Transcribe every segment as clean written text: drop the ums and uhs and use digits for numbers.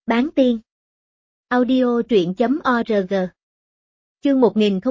Bán tiên. Audio truyện.org. Chương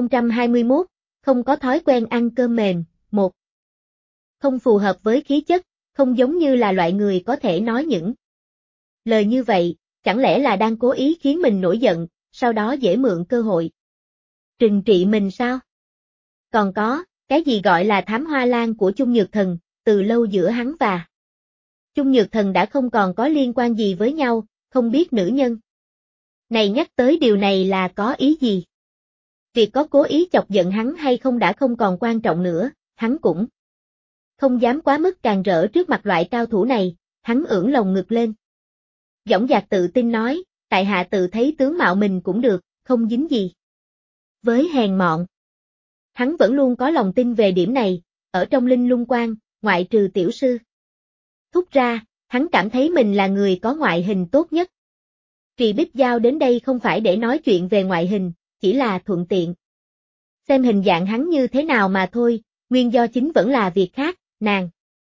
1021, không có thói quen ăn cơm mềm, 1. Không phù hợp với khí chất, không giống như là loại người có thể nói những lời như vậy, chẳng lẽ là đang cố ý khiến mình nổi giận, sau đó dễ mượn cơ hội trừng trị mình sao? Còn có, cái gì gọi là thám hoa lan của Chung Nhược Thần, từ lâu giữa hắn và Chung Nhược Thần đã không còn có liên quan gì với nhau, không biết nữ nhân này nhắc tới điều này là có ý gì? Việc có cố ý chọc giận hắn hay không đã không còn quan trọng nữa, hắn cũng không dám quá mức càn rỡ trước mặt loại cao thủ này, hắn ưỡn lồng ngực lên. Dõng dạc tự tin nói, tại hạ tự thấy tướng mạo mình cũng được, không dính gì với hèn mọn. Hắn vẫn luôn có lòng tin về điểm này, ở trong Linh Lung Quan, ngoại trừ tiểu sư Thúc ra, hắn cảm thấy mình là người có ngoại hình tốt nhất. Trì Bích Giao đến đây không phải để nói chuyện về ngoại hình, chỉ là thuận tiện xem hình dạng hắn như thế nào mà thôi, nguyên do chính vẫn là việc khác, nàng.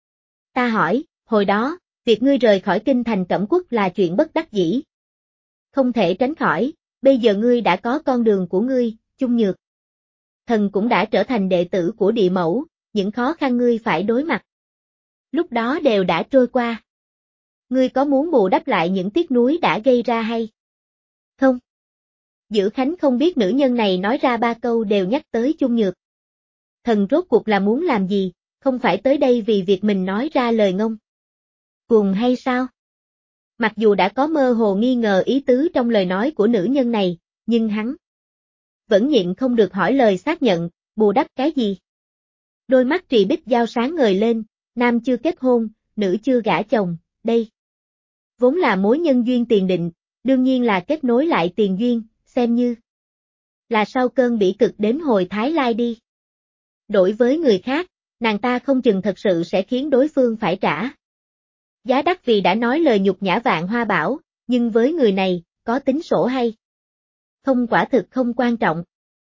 Ta hỏi, hồi đó, việc ngươi rời khỏi kinh thành Cẩm Quốc là chuyện bất đắc dĩ. Không thể tránh khỏi, bây giờ ngươi đã có con đường của ngươi, Chung Nhược Thần cũng đã trở thành đệ tử của địa mẫu, những khó khăn ngươi phải đối mặt lúc đó đều đã trôi qua. Ngươi có muốn bù đắp lại những tiếc nuối đã gây ra hay không? Dữ Khánh không biết nữ nhân này nói ra ba câu đều nhắc tới Chung Nhược Thần rốt cuộc là muốn làm gì, không phải tới đây vì việc mình nói ra lời ngông cuồng hay sao? Mặc dù đã có mơ hồ nghi ngờ ý tứ trong lời nói của nữ nhân này, nhưng hắn vẫn nhịn không được hỏi lời xác nhận, bù đắp cái gì? Đôi mắt Trì Bích Giao sáng ngời lên, nam chưa kết hôn, nữ chưa gả chồng, đây vốn là mối nhân duyên tiền định, đương nhiên là kết nối lại tiền duyên, xem như là sau cơn bỉ cực đến hồi Thái Lai đi. Đối với người khác, nàng ta không chừng thật sự sẽ khiến đối phương phải trả giá đắt vì đã nói lời nhục nhã Vạn Hoa Bảo, nhưng với người này, có tính sổ hay không quả thực không quan trọng.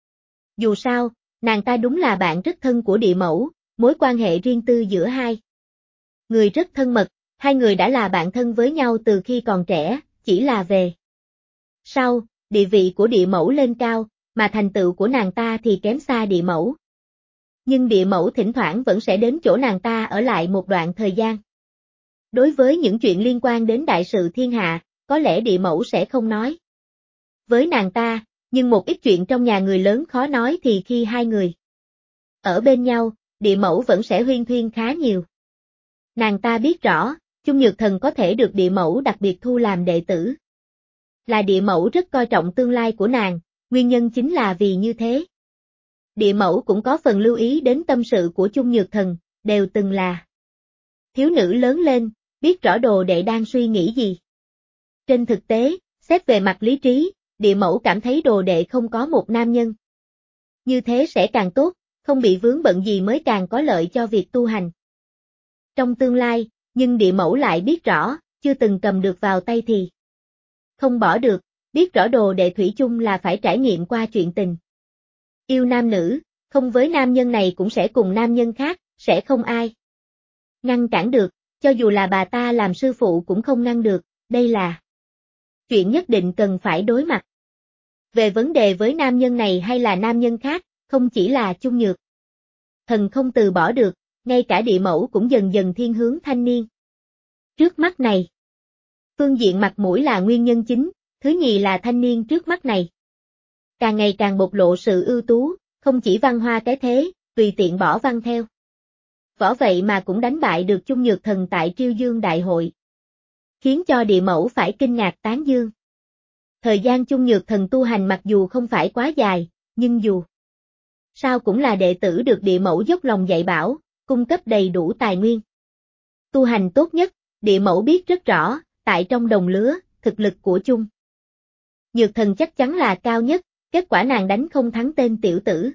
Dù sao, nàng ta đúng là bạn rất thân của địa mẫu, mối quan hệ riêng tư giữa hai người rất thân mật, hai người đã là bạn thân với nhau từ khi còn trẻ, chỉ là về sau, địa vị của địa mẫu lên cao, mà thành tựu của nàng ta thì kém xa địa mẫu. Nhưng địa mẫu thỉnh thoảng vẫn sẽ đến chỗ nàng ta ở lại một đoạn thời gian. Đối với những chuyện liên quan đến đại sự thiên hạ, có lẽ địa mẫu sẽ không nói với nàng ta, nhưng một ít chuyện trong nhà người lớn khó nói thì khi hai người ở bên nhau, địa mẫu vẫn sẽ huyên thuyên khá nhiều. Nàng ta biết rõ, Chung Nhược Thần có thể được địa mẫu đặc biệt thu làm đệ tử. Là địa mẫu rất coi trọng tương lai của nàng, nguyên nhân chính là vì như thế. Địa mẫu cũng có phần lưu ý đến tâm sự của Chung Nhược Thần, đều từng là thiếu nữ lớn lên, biết rõ đồ đệ đang suy nghĩ gì. Trên thực tế, xét về mặt lý trí, địa mẫu cảm thấy đồ đệ không có một nam nhân như thế sẽ càng tốt, không bị vướng bận gì mới càng có lợi cho việc tu hành trong tương lai, nhưng địa mẫu lại biết rõ, chưa từng cầm được vào tay thì không bỏ được, biết rõ đồ đệ thủy chung là phải trải nghiệm qua chuyện tình yêu nam nữ, không với nam nhân này cũng sẽ cùng nam nhân khác, sẽ không ai ngăn cản được, cho dù là bà ta làm sư phụ cũng không ngăn được, đây là chuyện nhất định cần phải đối mặt. Về vấn đề với nam nhân này hay là nam nhân khác, không chỉ là Chung Nhược Thần không từ bỏ được, ngay cả địa mẫu cũng dần dần thiên hướng thanh niên trước mắt này. Phương diện mặt mũi là nguyên nhân chính, thứ nhì là thanh niên trước mắt này càng ngày càng bộc lộ sự ưu tú, không chỉ văn hoa cái thế, tùy tiện bỏ văn theo võ vậy mà cũng đánh bại được Chung Nhược Thần tại Triêu Dương Đại hội, khiến cho địa mẫu phải kinh ngạc tán dương. Thời gian Chung Nhược Thần tu hành mặc dù không phải quá dài, nhưng dù sao cũng là đệ tử được địa mẫu dốc lòng dạy bảo, cung cấp đầy đủ tài nguyên tu hành tốt nhất, địa mẫu biết rất rõ, tại trong đồng lứa, thực lực của Chung Nhược Thần chắc chắn là cao nhất, kết quả nàng đánh không thắng tên tiểu tử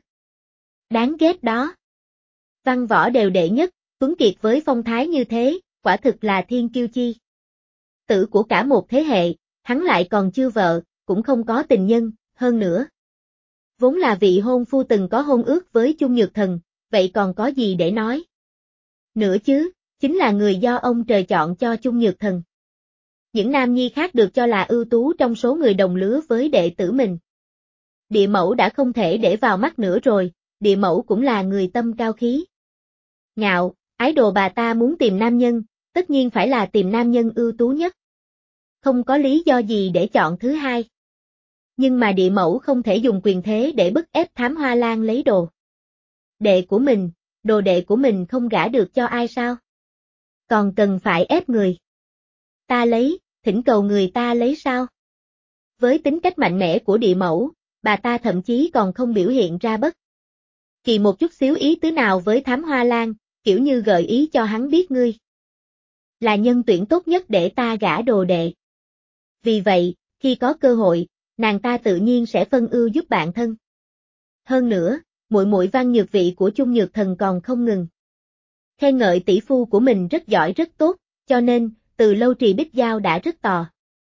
đáng ghét đó. Văn võ đều đệ nhất, tuấn kiệt với phong thái như thế, quả thực là thiên kiêu chi tử của cả một thế hệ, hắn lại còn chưa vợ, cũng không có tình nhân, hơn nữa vốn là vị hôn phu từng có hôn ước với Chung Nhược Thần, vậy còn có gì để nói nữa chứ, chính là người do ông trời chọn cho Chung Nhược Thần. Những nam nhi khác được cho là ưu tú trong số người đồng lứa với đệ tử mình. Địa mẫu đã không thể để vào mắt nữa rồi, địa mẫu cũng là người tâm cao khí. Ngạo, ái đồ bà ta muốn tìm nam nhân, tất nhiên phải là tìm nam nhân ưu tú nhất. Không có lý do gì để chọn thứ hai. Nhưng mà địa mẫu không thể dùng quyền thế để bức ép Thám Hoa Lan lấy đồ. Đệ của mình, đồ đệ của mình không gả được cho ai sao? Còn cần phải ép người ta lấy, thỉnh cầu người ta lấy sao? Với tính cách mạnh mẽ của địa mẫu, bà ta thậm chí còn không biểu hiện ra bất kỳ một chút xíu ý tứ nào với Thám Hoa Lan, kiểu như gợi ý cho hắn biết ngươi là nhân tuyển tốt nhất để ta gả đồ đệ. Vì vậy, khi có cơ hội, nàng ta tự nhiên sẽ phân ưu giúp bạn thân. Hơn nữa, muội muội Văn Nhược Vị của Chung Nhược Thần còn không ngừng khen ngợi tỷ phu của mình rất giỏi rất tốt, cho nên, từ lâu Trì Bích Giao đã rất tò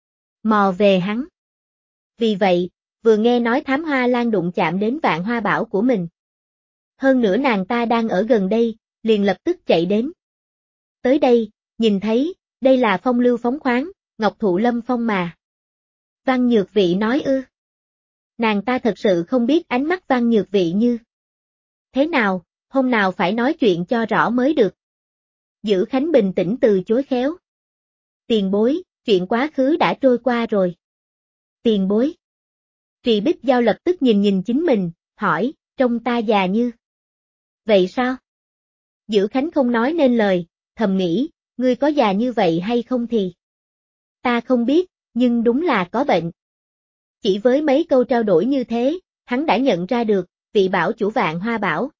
mò về hắn. Vì vậy, vừa nghe nói Thám Hoa Lan đụng chạm đến Vạn Hoa Bảo của mình. Hơn nữa nàng ta đang ở gần đây, liền lập tức chạy đến. Tới đây, nhìn thấy, đây là phong lưu phóng khoáng, ngọc thụ lâm phong mà. Văn Nhược Vị nói ư. Nàng ta thật sự không biết ánh mắt Văn Nhược Vị như thế nào, hôm nào phải nói chuyện cho rõ mới được. Giữ Khánh bình tĩnh từ chối khéo. Tiền bối, chuyện quá khứ đã trôi qua rồi. Tiền bối. Trì Bích Giao lập tức nhìn chính mình, hỏi, trông ta già như. Vậy sao? Giữ Khánh không nói nên lời, thầm nghĩ, ngươi có già như vậy hay không thì. Ta không biết, nhưng đúng là có bệnh. Chỉ với mấy câu trao đổi như thế, hắn đã nhận ra được, vị bảo chủ Vạn Hoa Bảo.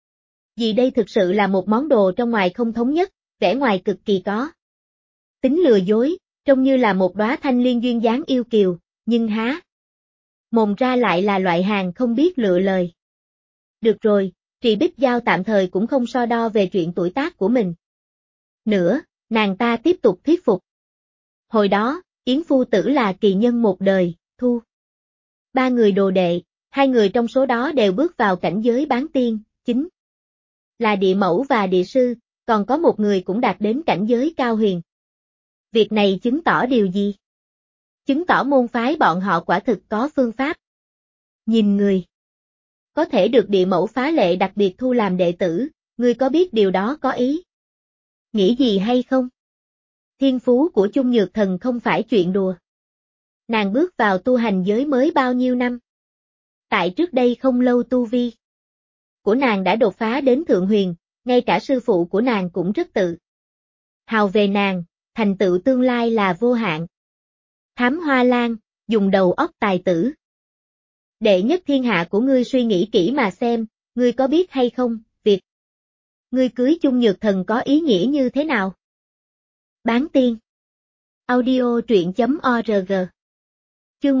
Vì đây thực sự là một món đồ trong ngoài không thống nhất, vẻ ngoài cực kỳ có tính lừa dối, trông như là một đóa thanh liên duyên dáng yêu kiều, nhưng há mồm ra lại là loại hàng không biết lựa lời. Được rồi, Trì Bích Giao tạm thời cũng không so đo về chuyện tuổi tác của mình. Nữa, nàng ta tiếp tục thuyết phục. Hồi đó, Yến Phu Tử là kỳ nhân một đời, thu 3 người đồ đệ, 2 người trong số đó đều bước vào cảnh giới bán tiên, chính là địa mẫu và địa sư, còn có một người cũng đạt đến cảnh giới cao huyền. Việc này chứng tỏ điều gì? Chứng tỏ môn phái bọn họ quả thực có phương pháp. Nhìn người có thể được địa mẫu phá lệ đặc biệt thu làm đệ tử, ngươi có biết điều đó có ý nghĩ gì hay không? Thiên phú của Chung Nhược Thần không phải chuyện đùa. Nàng bước vào tu hành giới mới bao nhiêu năm? Tại trước đây không lâu tu vi của nàng đã đột phá đến thượng huyền, ngay cả sư phụ của nàng cũng rất tự hào về nàng, thành tựu tương lai là vô hạn. Thám Hoa Lan, dùng đầu óc tài tử. Đệ nhất thiên hạ của ngươi suy nghĩ kỹ mà xem, ngươi có biết hay không, việc ngươi cưới Chung Nhược Thần có ý nghĩa như thế nào? Bán tiên. Audio truyện.org. Chương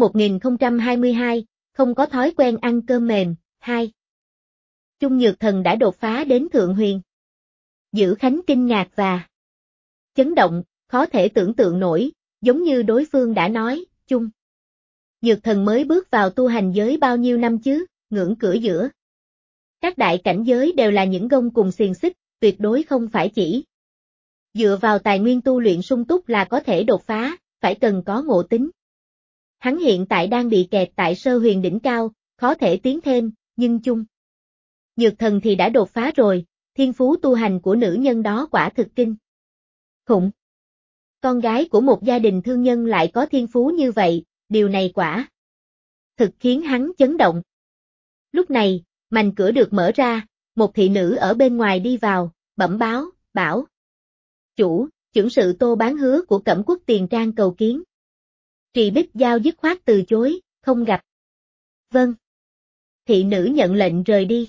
1022, không có thói quen ăn cơm mềm, 2. Chung Nhược Thần đã đột phá đến thượng huyền. Giữ Khánh kinh ngạc và chấn động, khó thể tưởng tượng nổi, giống như đối phương đã nói, Chung Nhược Thần mới bước vào tu hành giới bao nhiêu năm chứ, ngưỡng cửa giữa các đại cảnh giới đều là những gông cùng xiềng xích, tuyệt đối không phải chỉ dựa vào tài nguyên tu luyện sung túc là có thể đột phá, phải cần có ngộ tính. Hắn hiện tại đang bị kẹt tại sơ huyền đỉnh cao, khó thể tiến thêm, nhưng Chung Nhược Thần thì đã đột phá rồi, thiên phú tu hành của nữ nhân đó quả thực kinh khủng. Con gái của một gia đình thương nhân lại có thiên phú như vậy, điều này quả thực khiến hắn chấn động. Lúc này, mành cửa được mở ra, một thị nữ ở bên ngoài đi vào, bẩm báo, bảo chủ, chưởng sự Tô Bán Hứa của Cẩm Quốc Tiền Trang cầu kiến. Trì Bích Giao dứt khoát từ chối, không gặp. Vâng. Thị nữ nhận lệnh rời đi.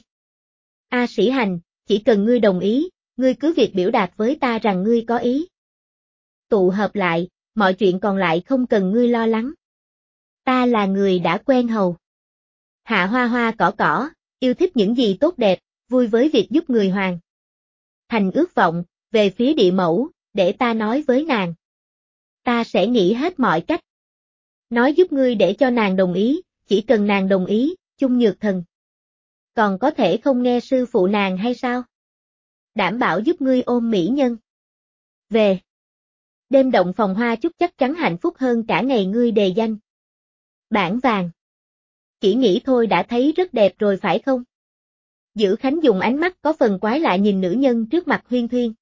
A Sĩ Hành, chỉ cần ngươi đồng ý, ngươi cứ việc biểu đạt với ta rằng ngươi có ý tụ hợp lại, mọi chuyện còn lại không cần ngươi lo lắng. Ta là người đã quen hầu hạ hoa hoa cỏ, yêu thích những gì tốt đẹp, vui với việc giúp người hoàn thành ước vọng, về phía địa mẫu, để ta nói với nàng. Ta sẽ nghĩ hết mọi cách nói giúp ngươi để cho nàng đồng ý, chỉ cần nàng đồng ý, Chung Nhược Thần còn có thể không nghe sư phụ nàng hay sao? Đảm bảo giúp ngươi ôm mỹ nhân về. Đêm động phòng hoa chúc chắc chắn hạnh phúc hơn cả ngày ngươi đề danh. Bảng vàng. Chỉ nghĩ thôi đã thấy rất đẹp rồi phải không? Dữ Khánh dùng ánh mắt có phần quái lạ nhìn nữ nhân trước mặt Huyên Thuyên.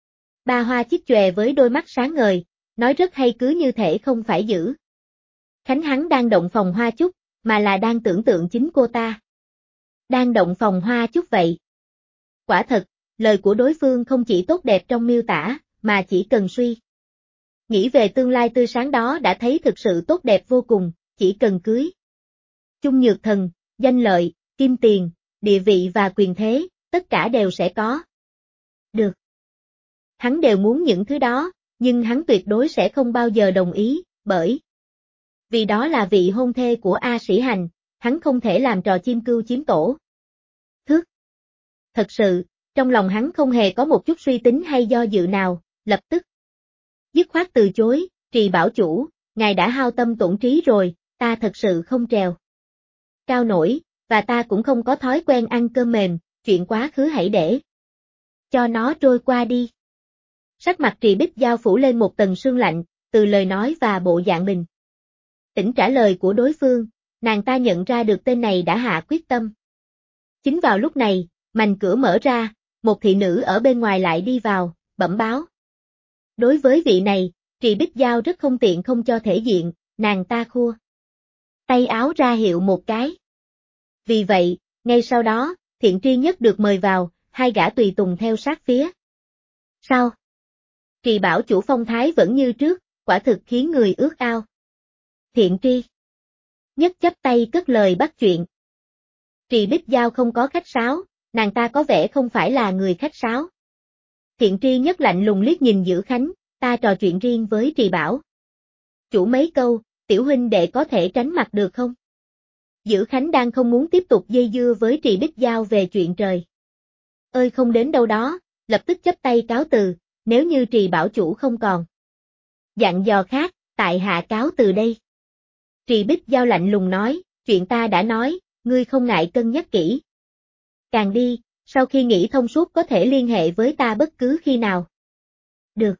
Ba Hoa chiếc chòe với đôi mắt sáng ngời, nói rất hay cứ như thể không phải Dữ Khánh hắn đang động phòng hoa chúc, mà là đang tưởng tượng chính cô ta. Đang động phòng hoa chúc vậy. Quả thật, lời của đối phương không chỉ tốt đẹp trong miêu tả, mà chỉ cần suy nghĩ về tương lai tươi sáng đó đã thấy thực sự tốt đẹp vô cùng, chỉ cần cưới. Chung Nhược Thần, danh lợi, kim tiền, địa vị và quyền thế, tất cả đều sẽ có. Được. Hắn đều muốn những thứ đó, nhưng hắn tuyệt đối sẽ không bao giờ đồng ý, bởi vì đó là vị hôn thê của A Sĩ Hành, hắn không thể làm trò chim cưu chiếm tổ. Thước. Thật sự, trong lòng hắn không hề có một chút suy tính hay do dự nào, lập tức dứt khoát từ chối, Trì bảo chủ, ngài đã hao tâm tổn trí rồi, ta thật sự không trèo cao nổi, và ta cũng không có thói quen ăn cơm mềm, chuyện quá khứ hãy để cho nó trôi qua đi. Sắc mặt Trì Bích Giao phủ lên một tầng sương lạnh, từ lời nói và bộ dạng bình tĩnh trả lời của đối phương, nàng ta nhận ra được tên này đã hạ quyết tâm. Chính vào lúc này, mành cửa mở ra, một thị nữ ở bên ngoài lại đi vào, bẩm báo. Đối với vị này, Trì Bích Giao rất không tiện không cho thể diện, nàng ta khua tay áo ra hiệu một cái. Vì vậy, ngay sau đó, Thiện Tri Nhất được mời vào, hai gã tùy tùng theo sát phía sau. Trì bảo chủ phong thái vẫn như trước, quả thực khiến người ước ao. Thiện Tri Nhất chắp tay cất lời bắt chuyện. Trì Bích Giao không có khách sáo, nàng ta có vẻ không phải là người khách sáo. Thiện Tri Nhất lạnh lùng liếc nhìn Dữ Khánh, ta trò chuyện riêng với Trì bảo chủ mấy câu, tiểu huynh đệ có thể tránh mặt được không? Dữ Khánh đang không muốn tiếp tục dây dưa với Trì Bích Giao về chuyện trời ơi không đến đâu đó, lập tức chắp tay cáo từ, nếu như Trì bảo chủ không còn dặn dò khác, tại hạ cáo từ đây. Trì Bích Giao lạnh lùng nói, chuyện ta đã nói, ngươi không ngại cân nhắc kỹ. Càng đi, sau khi nghĩ thông suốt có thể liên hệ với ta bất cứ khi nào. Được.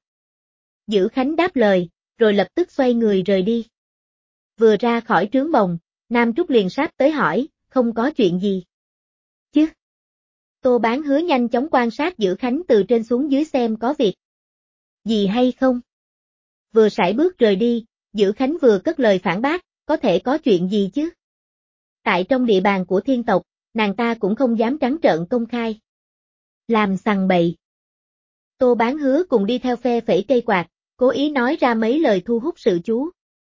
Dữ Khánh đáp lời, rồi lập tức xoay người rời đi. Vừa ra khỏi trướng bồng, Nam Trúc liền sát tới hỏi, không có chuyện gì. Chứ? Tô Bán Hứa nhanh chóng quan sát Dữ Khánh từ trên xuống dưới xem có việc gì hay không. Vừa sải bước rời đi, Dữ Khánh vừa cất lời phản bác, có thể có chuyện gì chứ? Tại trong địa bàn của thiên tộc, nàng ta cũng không dám trắng trợn công khai làm sằng bậy. Tô Bán Hứa cùng đi theo phe phẩy cây quạt, cố ý nói ra mấy lời thu hút sự chú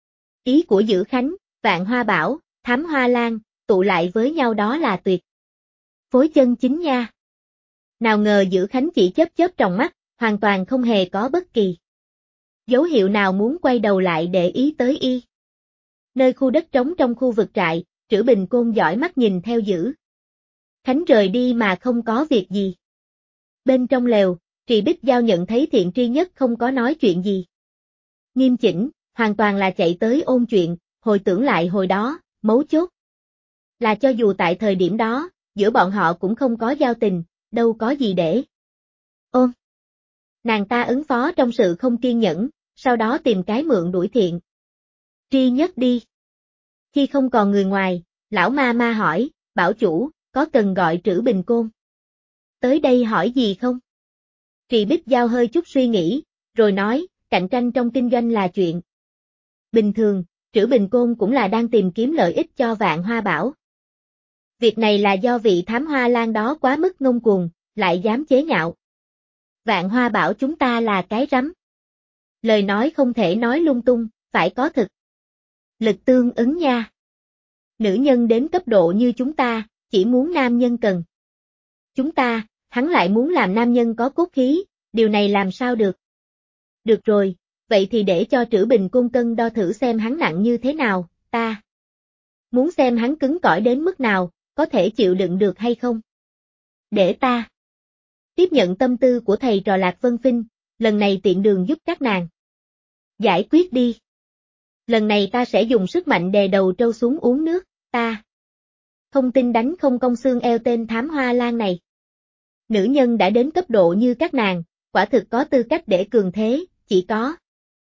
ý của Dữ Khánh, Vạn Hoa Bảo, Thám Hoa Lan, tụ lại với nhau đó là tuyệt phối chân chính nha. Nào ngờ Dữ Khánh chỉ chớp chớp tròng mắt, hoàn toàn không hề có bất kỳ dấu hiệu nào muốn quay đầu lại để ý tới y. Nơi khu đất trống trong khu vực trại, Trữ Bình Côn dõi mắt nhìn theo Dữ Khánh rời đi mà không có việc gì. Bên trong lều, Trì Bích Giao nhận thấy Thiện Tri Nhất không có nói chuyện gì nghiêm chỉnh, hoàn toàn là chạy tới ôn chuyện, hồi tưởng lại hồi đó, mấu chốt là cho dù tại thời điểm đó, giữa bọn họ cũng không có giao tình, đâu có gì để ôn. Nàng ta ứng phó trong sự không kiên nhẫn, sau đó tìm cái mượn đuổi Thiện Tri Nhất đi. Khi không còn người ngoài, lão ma ma hỏi, bảo chủ, có cần gọi Trữ Bình Côn tới đây hỏi gì không? Trì Bích Giao hơi chút suy nghĩ, rồi nói, cạnh tranh trong kinh doanh là chuyện bình thường, Trữ Bình Côn cũng là đang tìm kiếm lợi ích cho Vạn Hoa Bảo. Việc này là do vị Thám Hoa Lan đó quá mức ngông cuồng, lại dám chế nhạo. Vạn Hoa Bảo chúng ta là cái rắm. Lời nói không thể nói lung tung, phải có thực lực tương ứng nha. Nữ nhân đến cấp độ như chúng ta, chỉ muốn nam nhân cần chúng ta, hắn lại muốn làm nam nhân có cốt khí, điều này làm sao được? Được rồi, vậy thì để cho Trữ Bình Côn cân đo thử xem hắn nặng như thế nào, ta muốn xem hắn cứng cỏi đến mức nào, có thể chịu đựng được hay không. Để ta tiếp nhận tâm tư của thầy trò Lạc Vân Phinh, lần này tiện đường giúp các nàng giải quyết đi. Lần này ta sẽ dùng sức mạnh đè đầu trâu xuống uống nước, ta không tin đánh không cong xương eo tên Thám Hoa Lan này. Nữ nhân đã đến cấp độ như các nàng, quả thực có tư cách để cường thế, chỉ có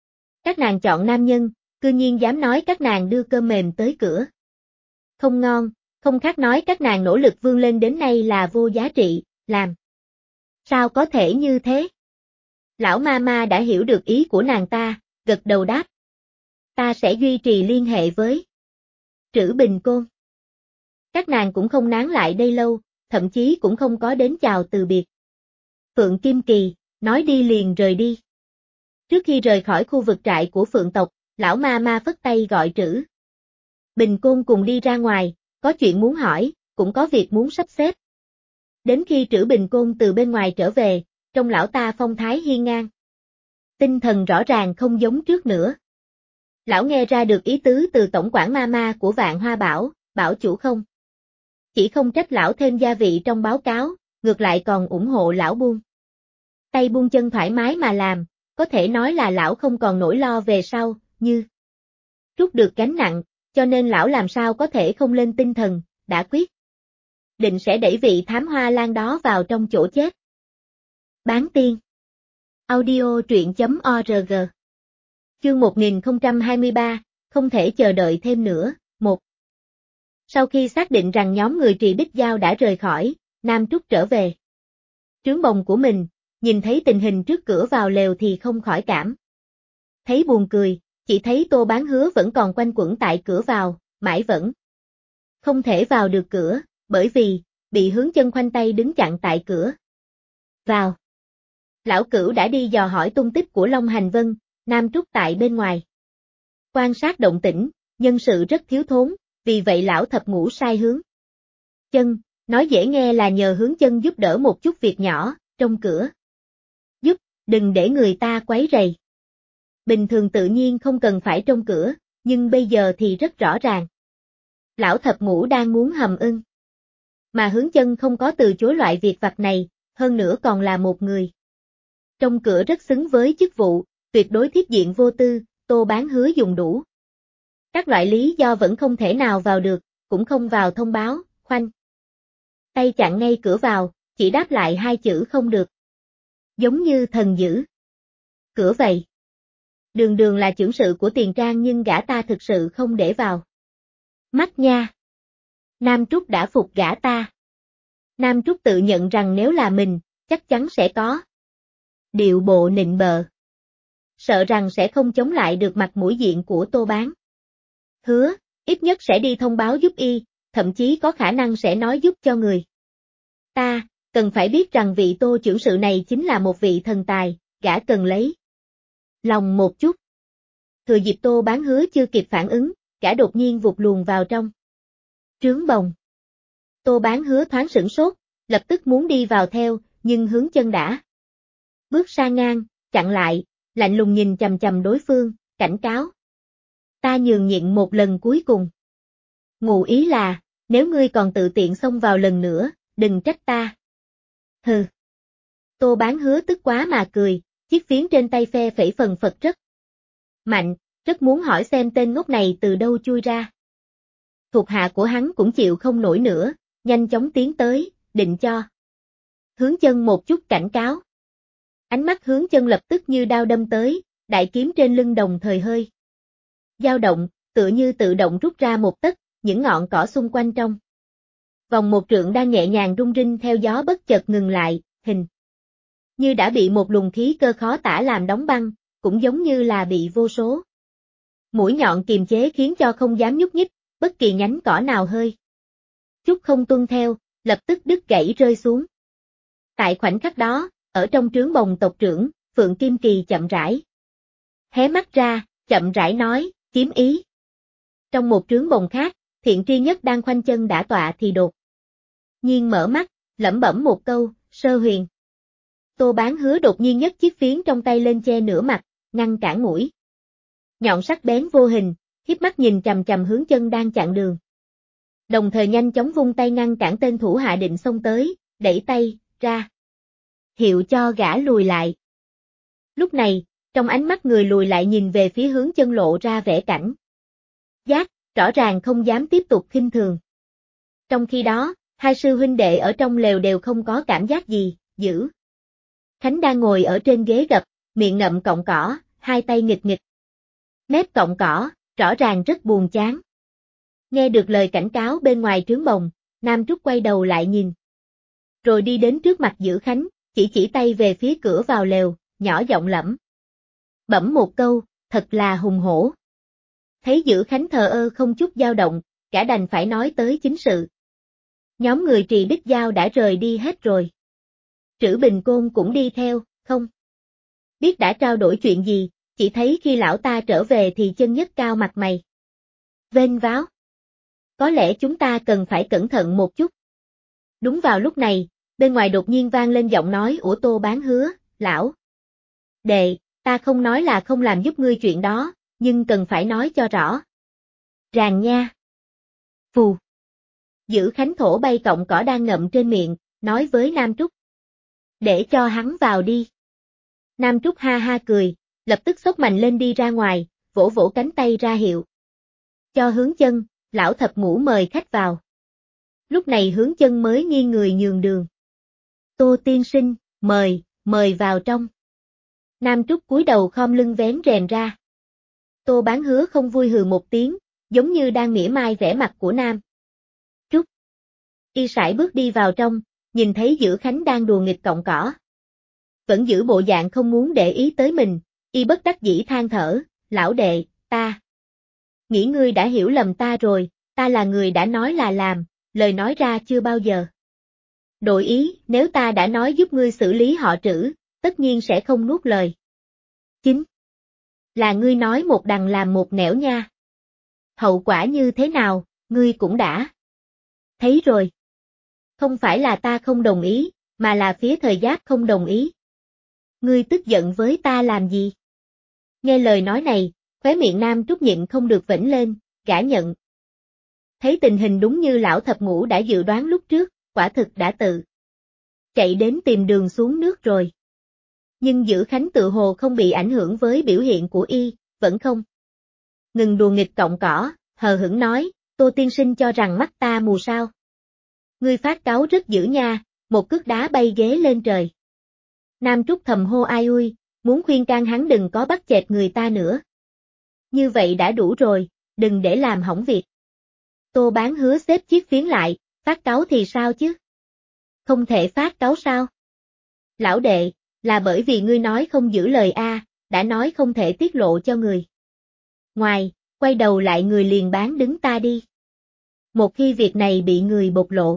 Các nàng chọn nam nhân, cư nhiên dám nói các nàng đưa cơm mềm tới cửa. Không ngon, không khác nói các nàng nỗ lực vươn lên đến nay là vô giá trị, làm. Sao có thể như thế? Lão ma đã hiểu được ý của nàng ta, gật đầu đáp. Ta sẽ duy trì liên hệ với Trữ Bình Côn. Các nàng cũng không nán lại đây lâu, thậm chí cũng không có đến chào từ biệt. Phượng Kim Kỳ, nói đi liền rời đi. Trước khi rời khỏi khu vực trại của Phượng tộc, lão ma phất tay gọi Trữ Bình Côn cùng đi ra ngoài, có chuyện muốn hỏi, cũng có việc muốn sắp xếp. Đến khi Trữ Bình Côn từ bên ngoài trở về, trông lão ta phong thái hiên ngang. Tinh thần rõ ràng không giống trước nữa. Lão nghe ra được ý tứ từ tổng quản ma của Vạn Hoa Bảo, bảo chủ không. Chỉ không trách lão thêm gia vị trong báo cáo, ngược lại còn ủng hộ lão buông tay buông chân thoải mái mà làm, có thể nói là lão không còn nỗi lo về sau, như trút được gánh nặng, cho nên lão làm sao có thể không lên tinh thần, đã quyết định sẽ đẩy vị thám hoa lan đó vào trong chỗ chết. Bán tiên. Audio truyện.org. Chương 1023, không thể chờ đợi thêm nữa, 1. Sau khi xác định rằng nhóm người Trì Bích Giao đã rời khỏi, Nam Trúc trở về trướng bồng của mình, nhìn thấy tình hình trước cửa vào lều thì không khỏi cảm thấy buồn cười, chỉ thấy Tô Bán Hứa vẫn còn quanh quẩn tại cửa vào, mãi vẫn không thể vào được cửa, bởi vì bị Hướng Chân khoanh tay đứng chặn tại cửa vào. Lão Cửu đã đi dò hỏi tung tích của Long Hành Vân, Nam Trúc tại bên ngoài quan sát động tĩnh, nhân sự rất thiếu thốn, vì vậy lão thập ngũ sai Hướng Chân, nói dễ nghe là nhờ Hướng Chân giúp đỡ một chút việc nhỏ, trong cửa. Giúp, đừng để người ta quấy rầy. Bình thường tự nhiên không cần phải trong cửa, nhưng bây giờ thì rất rõ ràng. Lão thập ngũ đang muốn hầm ưng. Mà Hướng Chân không có từ chối loại việc vặt này, hơn nữa còn là một người trong cửa rất xứng với chức vụ, tuyệt đối thiết diện vô tư, Tô Bán Hứa dùng đủ các loại lý do vẫn không thể nào vào được, cũng không vào thông báo, khoanh tay chặn ngay cửa vào, chỉ đáp lại hai chữ không được. Giống như thần giữ cửa vậy. Đường đường là chưởng sự của Tiền Trang nhưng gã ta thực sự không để vào mắt nha. Nam Trúc đã phục gã ta. Nam Trúc tự nhận rằng nếu là mình, chắc chắn sẽ có điệu bộ nịnh bợ. Sợ rằng sẽ không chống lại được mặt mũi diện của Tô Bán Hứa, ít nhất sẽ đi thông báo giúp y, thậm chí có khả năng sẽ nói giúp cho người ta, cần phải biết rằng vị Tô chưởng sự này chính là một vị thần tài, gã cần lấy lòng một chút. Thừa dịp Tô Bán Hứa chưa kịp phản ứng, gã đột nhiên vụt luồn vào trong trướng bồng. Tô Bán Hứa thoáng sửng sốt, lập tức muốn đi vào theo, nhưng Hướng Chân đã bước sang ngang, chặn lại, lạnh lùng nhìn chằm chằm đối phương, cảnh cáo. Ta nhường nhịn một lần cuối cùng. Ngụ ý là, nếu ngươi còn tự tiện xông vào lần nữa, đừng trách ta. Hừ. Tô Bán Hứa tức quá mà cười, chiếc phiến trên tay phe phẩy phần phật rất mạnh, rất muốn hỏi xem tên ngốc này từ đâu chui ra. Thuộc hạ của hắn cũng chịu không nổi nữa, nhanh chóng tiến tới, định cho Hướng Chân một chút cảnh cáo. Ánh mắt Hướng Chân lập tức như đao đâm tới, đại kiếm trên lưng đồng thời hơi dao động, tựa như tự động rút ra một tấc, những ngọn cỏ xung quanh trong vòng một trượng đang nhẹ nhàng rung rinh theo gió bất chợt ngừng lại, hình như đã bị một luồng khí cơ khó tả làm đóng băng, cũng giống như là bị vô số mũi nhọn kiềm chế khiến cho không dám nhúc nhích, bất kỳ nhánh cỏ nào hơi chút không tuân theo, lập tức đứt gãy rơi xuống. Tại khoảnh khắc đó, ở trong trướng bồng tộc trưởng, Phượng Kim Kỳ chậm rãi hé mắt ra, chậm rãi nói, kiếm ý. Trong một trướng bồng khác, Thiện Tri Nhất đang khoanh chân đả tọa thì đột nhiên mở mắt, lẩm bẩm một câu, sơ huyền. Tô Bán Hứa đột nhiên nhấc chiếc phiến trong tay lên che nửa mặt, ngăn cản mũi nhọn sắc bén vô hình, hiếp mắt nhìn chằm chằm Hướng Chân đang chặn đường. Đồng thời nhanh chóng vung tay ngăn cản tên thủ hạ định xông tới, đẩy tay ra hiệu cho gã lùi lại. Lúc này, trong ánh mắt người lùi lại nhìn về phía Hướng Chân lộ ra vẻ cảnh giác, rõ ràng không dám tiếp tục khinh thường. Trong khi đó, hai sư huynh đệ ở trong lều đều không có cảm giác gì, Dữ Khánh đang ngồi ở trên ghế gập, miệng ngậm cọng cỏ, hai tay nghịch nghịch Mép cọng cỏ, rõ ràng rất buồn chán. Nghe được lời cảnh cáo bên ngoài trướng bồng, Nam Trúc quay đầu lại nhìn. Rồi đi đến trước mặt Dữ Khánh, chỉ tay về phía cửa vào lều, nhỏ giọng lẩm bẩm một câu, thật là hùng hổ. Thấy Dữ Khánh thờ ơ không chút dao động, cả đành phải nói tới chính sự. Nhóm người Trì Bích Giao đã rời đi hết rồi. Trữ Bình Côn cũng đi theo, không biết đã trao đổi chuyện gì, chỉ thấy khi lão ta trở về thì chân nhấc cao mặt mày. Vênh váo. Có lẽ chúng ta cần phải cẩn thận một chút. Đúng vào lúc này, bên ngoài đột nhiên vang lên giọng nói của Tô Bán Hứa, lão đệ, ta không nói là không làm giúp ngươi chuyện đó, nhưng cần phải nói cho rõ. Ràng nha. Phù. Dữ Khánh thổ bay cọng cỏ đang ngậm trên miệng, nói với Nam Trúc. Để cho hắn vào đi. Nam Trúc ha ha cười, lập tức xốc mạnh lên đi ra ngoài, vỗ vỗ cánh tay ra hiệu. Cho Hướng Chân, lão thập ngũ mời khách vào. Lúc này Hướng Chân mới nghiêng người nhường đường. Tô tiên sinh, mời vào trong. Nam Trúc cúi đầu khom lưng vén rèm ra. Tô Bán Hứa không vui hừ một tiếng, giống như đang mỉa mai vẻ mặt của Nam Trúc. Y sải bước đi vào trong, nhìn thấy Dữ Khánh đang đùa nghịch cọng cỏ. Vẫn giữ bộ dạng không muốn để ý tới mình, y bất đắc dĩ than thở, lão đệ, ta nghĩ ngươi đã hiểu lầm ta rồi, ta là người đã nói là làm, lời nói ra chưa bao giờ đổi ý, nếu ta đã nói giúp ngươi xử lý họ Trữ, tất nhiên sẽ không nuốt lời. Chính là ngươi nói một đằng làm một nẻo nha. Hậu quả như thế nào, ngươi cũng đã thấy rồi. Không phải là ta không đồng ý, mà là phía Thời Giáp không đồng ý. Ngươi tức giận với ta làm gì? Nghe lời nói này, khóe miệng Nam Trúc nhịn không được vểnh lên, gã nhận. Thấy tình hình đúng như lão thập ngũ đã dự đoán lúc trước, quả thực đã tự chạy đến tìm đường xuống nước rồi. Nhưng Dữ Khánh tự hồ không bị ảnh hưởng với biểu hiện của y, vẫn không ngừng đùa nghịch cọng cỏ, hờ hững nói, Tô tiên sinh cho rằng mắt ta mù sao. Ngươi phát cáu rất dữ nha, một cước đá bay ghế lên trời. Nam Trúc thầm hô ai ui, muốn khuyên can hắn đừng có bắt chẹt người ta nữa. Như vậy đã đủ rồi, đừng để làm hỏng việc. Tô Bán Hứa xếp chiếc phiến lại, phát cáu thì sao chứ? Không thể phát cáu sao? Lão đệ, là bởi vì ngươi nói không giữ lời a, đã nói không thể tiết lộ cho người ngoài, quay đầu lại người liền bán đứng ta đi. Một khi việc này bị người bộc lộ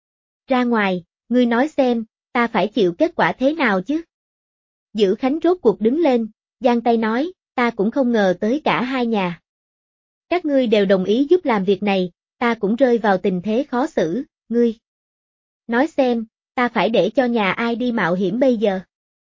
ra ngoài, ngươi nói xem, ta phải chịu kết quả thế nào chứ? Dữ Khánh rốt cuộc đứng lên, giang tay nói, ta cũng không ngờ tới cả hai nhà. Các ngươi đều đồng ý giúp làm việc này, ta cũng rơi vào tình thế khó xử, ngươi. Nói xem, ta phải để cho nhà ai đi mạo hiểm bây giờ?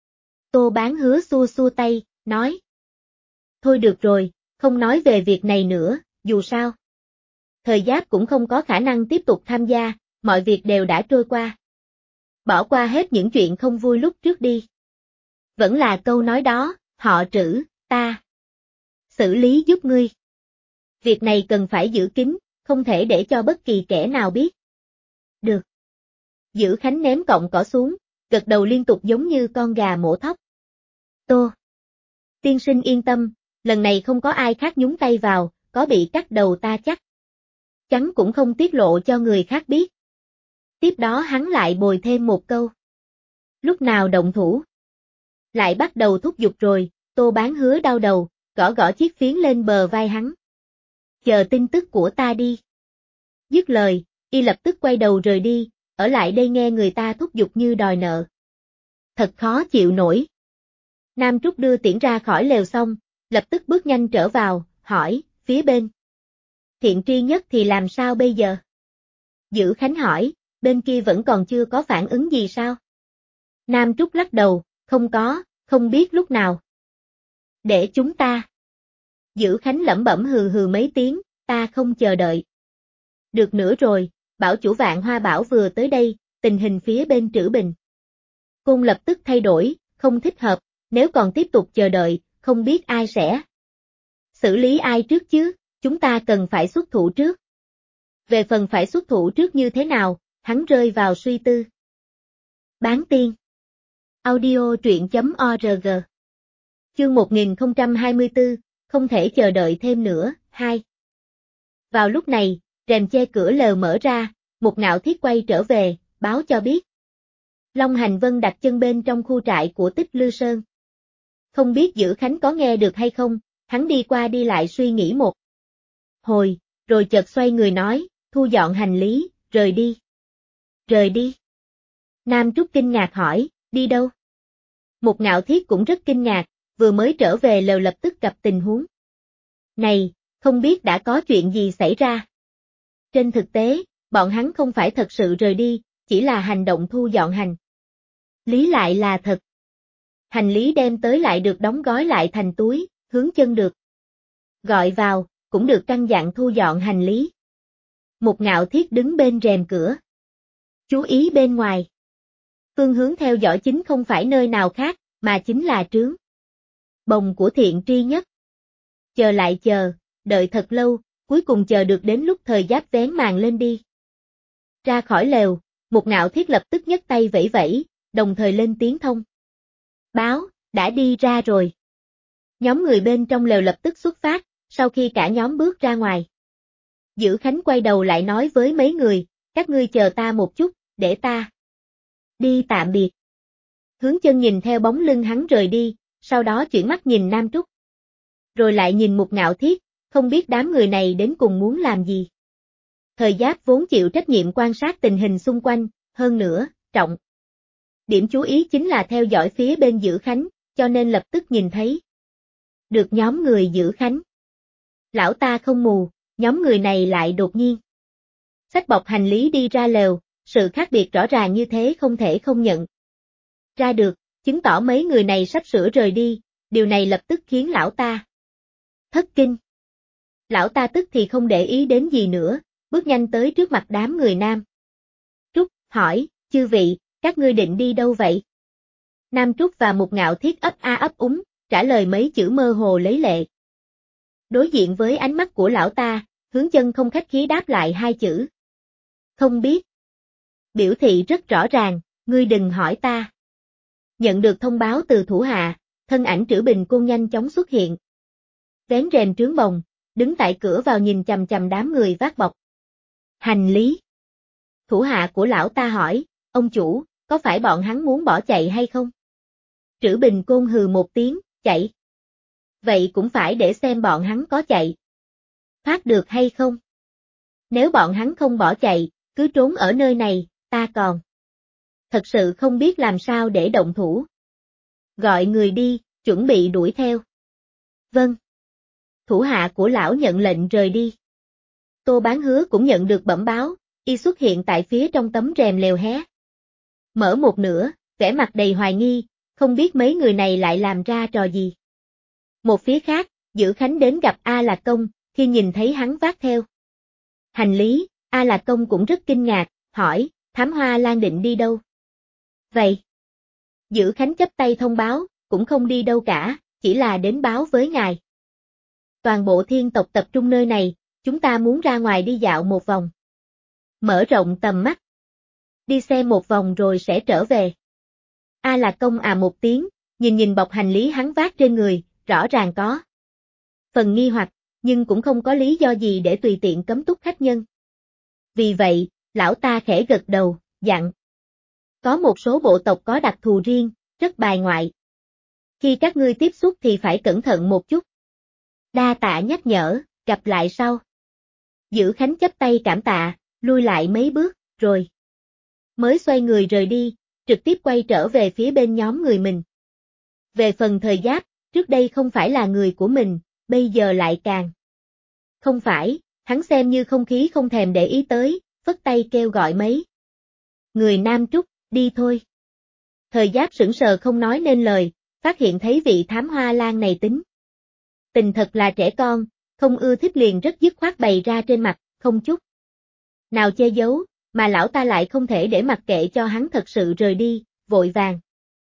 Tô Bán Hứa xua xua tay, nói. Thôi được rồi, không nói về việc này nữa, dù sao. Thời Giáp cũng không có khả năng tiếp tục tham gia, mọi việc đều đã trôi qua. Bỏ qua hết những chuyện không vui lúc trước đi. Vẫn là câu nói đó, họ Trữ, ta xử lý giúp ngươi. Việc này cần phải giữ kín, không thể để cho bất kỳ kẻ nào biết. Được. Dữ Khánh ném cọng cỏ xuống, gật đầu liên tục giống như con gà mổ thóc. Tô tiên sinh yên tâm, lần này không có ai khác nhúng tay vào, có bị cắt đầu ta chắc chắn cũng không tiết lộ cho người khác biết. Tiếp đó hắn lại bồi thêm một câu. Lúc nào động thủ? Lại bắt đầu thúc giục rồi, Tô Bán Hứa đau đầu, gõ gõ chiếc phiến lên bờ vai hắn. Chờ tin tức của ta đi. Dứt lời, y lập tức quay đầu rời đi, ở lại đây nghe người ta thúc giục như đòi nợ. Thật khó chịu nổi. Nam Trúc đưa tiễn ra khỏi lều xong, lập tức bước nhanh trở vào, hỏi, phía bên Thiện Tri Nhất thì làm sao bây giờ? Dữ Khánh hỏi, bên kia vẫn còn chưa có phản ứng gì sao? Nam Trúc lắc đầu, không có, không biết lúc nào. Để chúng ta. Dữ Khánh lẩm bẩm hừ hừ mấy tiếng, ta không chờ đợi. Được nữa rồi, bảo chủ Vạn Hoa Bảo vừa tới đây, tình hình phía bên Trữ Bình Côn lập tức thay đổi, không thích hợp, nếu còn tiếp tục chờ đợi, không biết ai sẽ xử lý ai trước chứ, chúng ta cần phải xuất thủ trước. Về phần phải xuất thủ trước như thế nào, hắn rơi vào suy tư. Bán tiên. Audio truyện.org. Chương 1024, không thể chờ đợi thêm nữa. 2. Vào lúc này, rèm che cửa lều mở ra, một Ngạo Thiết quay trở về, báo cho biết. Long Hành Vân đặt chân bên trong khu trại của Tích Lư Sơn. Không biết Dữ Khánh có nghe được hay không, hắn đi qua đi lại suy nghĩ một hồi, rồi chợt xoay người nói, thu dọn hành lý, rời đi. Rời đi. Nam Trúc kinh ngạc hỏi, đi đâu? Một Ngạo Thiết cũng rất kinh ngạc, vừa mới trở về lều lập tức gặp tình huống này, không biết đã có chuyện gì xảy ra. Trên thực tế, bọn hắn không phải thật sự rời đi, chỉ là hành động thu dọn hành lý lại là thật. Hành lý đem tới lại được đóng gói lại thành túi, Hướng Chân được gọi vào, cũng được căn dặn thu dọn hành lý. Một Ngạo Thiết đứng bên rèm cửa, chú ý bên ngoài. Phương hướng theo dõi chính không phải nơi nào khác, mà chính là trướng bồng của Thiện Tri Nhất. Chờ lại chờ, đợi thật lâu, cuối cùng chờ được đến lúc Thời Giáp vén màn lên đi. Ra khỏi lều, một Ngạo Thiết lập tức nhấc tay vẫy vẫy, đồng thời lên tiếng thông báo, đã đi ra rồi. Nhóm người bên trong lều lập tức xuất phát, sau khi cả nhóm bước ra ngoài. Dữ Khánh quay đầu lại nói với mấy người, các ngươi chờ ta một chút, để ta đi tạm biệt. Hướng Chân nhìn theo bóng lưng hắn rời đi, sau đó chuyển mắt nhìn Nam Trúc. Rồi lại nhìn một Ngạo Thiết, không biết đám người này đến cùng muốn làm gì. Thời Giáp vốn chịu trách nhiệm quan sát tình hình xung quanh, hơn nữa, trọng điểm chú ý chính là theo dõi phía bên Dữ Khánh, cho nên lập tức nhìn thấy được nhóm người Dữ Khánh. Lão ta không mù, nhóm người này lại đột nhiên xách bọc hành lý đi ra lều, sự khác biệt rõ ràng như thế không thể không nhận ra được, chứng tỏ mấy người này sắp sửa rời đi, điều này lập tức khiến lão ta thất kinh. Lão ta tức thì không để ý đến gì nữa, bước nhanh tới trước mặt đám người Nam Trúc, hỏi, chư vị, các ngươi định đi đâu vậy? Nam Trúc và một Ngạo Thiết ấp a ấp úng, trả lời mấy chữ mơ hồ lấy lệ. Đối diện với ánh mắt của lão ta, Hướng Chân không khách khí đáp lại hai chữ. Không biết. Biểu thị rất rõ ràng, ngươi đừng hỏi ta. Nhận được thông báo từ thủ hạ, thân ảnh Trữ Bình Côn nhanh chóng xuất hiện. Vén rèm trướng bồng, đứng tại cửa vào nhìn chằm chằm đám người vác bọc hành lý. Thủ hạ của lão ta hỏi, ông chủ, có phải bọn hắn muốn bỏ chạy hay không? Trữ Bình Côn hừ một tiếng, chạy. Vậy cũng phải để xem bọn hắn có chạy thoát được hay không. Nếu bọn hắn không bỏ chạy, cứ trốn ở nơi này, ta còn thật sự không biết làm sao để động thủ. Gọi người đi, chuẩn bị đuổi theo. Vâng. Thủ hạ của lão nhận lệnh rời đi. Tô Bán Hứa cũng nhận được bẩm báo, y xuất hiện tại phía trong tấm rèm lều hé. Mở một nửa, vẻ mặt đầy hoài nghi, không biết mấy người này lại làm ra trò gì. Một phía khác, Dữ Khánh đến gặp A Lạc Công, khi nhìn thấy hắn vác theo hành lý, A Lạc Công cũng rất kinh ngạc, hỏi, Thám Hoa Lan định đi đâu? Vậy? Dữ Khánh chắp tay thông báo, cũng không đi đâu cả, chỉ là đến báo với ngài. Toàn bộ thiên tộc tập trung nơi này, chúng ta muốn ra ngoài đi dạo một vòng. Mở rộng tầm mắt. Đi xem một vòng rồi sẽ trở về. A Lạc Công một tiếng, nhìn bọc hành lý hắn vác trên người, rõ ràng có phần nghi hoặc, nhưng cũng không có lý do gì để tùy tiện cấm túc khách nhân. Vì vậy, lão ta khẽ gật đầu, dặn. Có một số bộ tộc có đặc thù riêng, rất bài ngoại. Khi các ngươi tiếp xúc thì phải cẩn thận một chút. Đa tạ nhắc nhở, gặp lại sau. Dữ Khánh chắp tay cảm tạ, lui lại mấy bước, rồi mới xoay người rời đi, trực tiếp quay trở về phía bên nhóm người mình. Về phần Thời Giáp, trước đây không phải là người của mình, bây giờ lại càng không phải, hắn xem như không khí không thèm để ý tới, phất tay kêu gọi mấy người Nam Trúc, đi thôi. Thời Giáp sững sờ không nói nên lời, phát hiện thấy vị Thám Hoa Lan này tính tình thật là trẻ con, không ưa thích liền rất dứt khoát bày ra trên mặt, không chút nào che giấu, mà lão ta lại không thể để mặc kệ cho hắn thật sự rời đi, vội vàng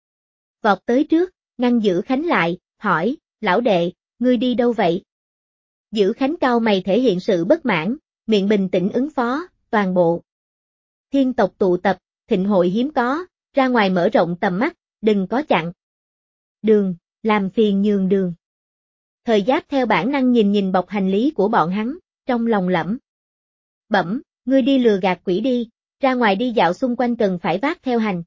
vọt tới trước, ngăn Dữ Khánh lại, hỏi, lão đệ, ngươi đi đâu vậy? Dữ Khánh cau mày thể hiện sự bất mãn, miệng bình tĩnh ứng phó, toàn bộ thiên tộc tụ tập, thịnh hội hiếm có, ra ngoài mở rộng tầm mắt, đừng có chặn đường, làm phiền nhường đường. Thời Giáp theo bản năng nhìn nhìn bọc hành lý của bọn hắn, trong lòng lẩm bẩm, ngươi đi lừa gạt quỷ đi, ra ngoài đi dạo xung quanh cần phải vác theo hành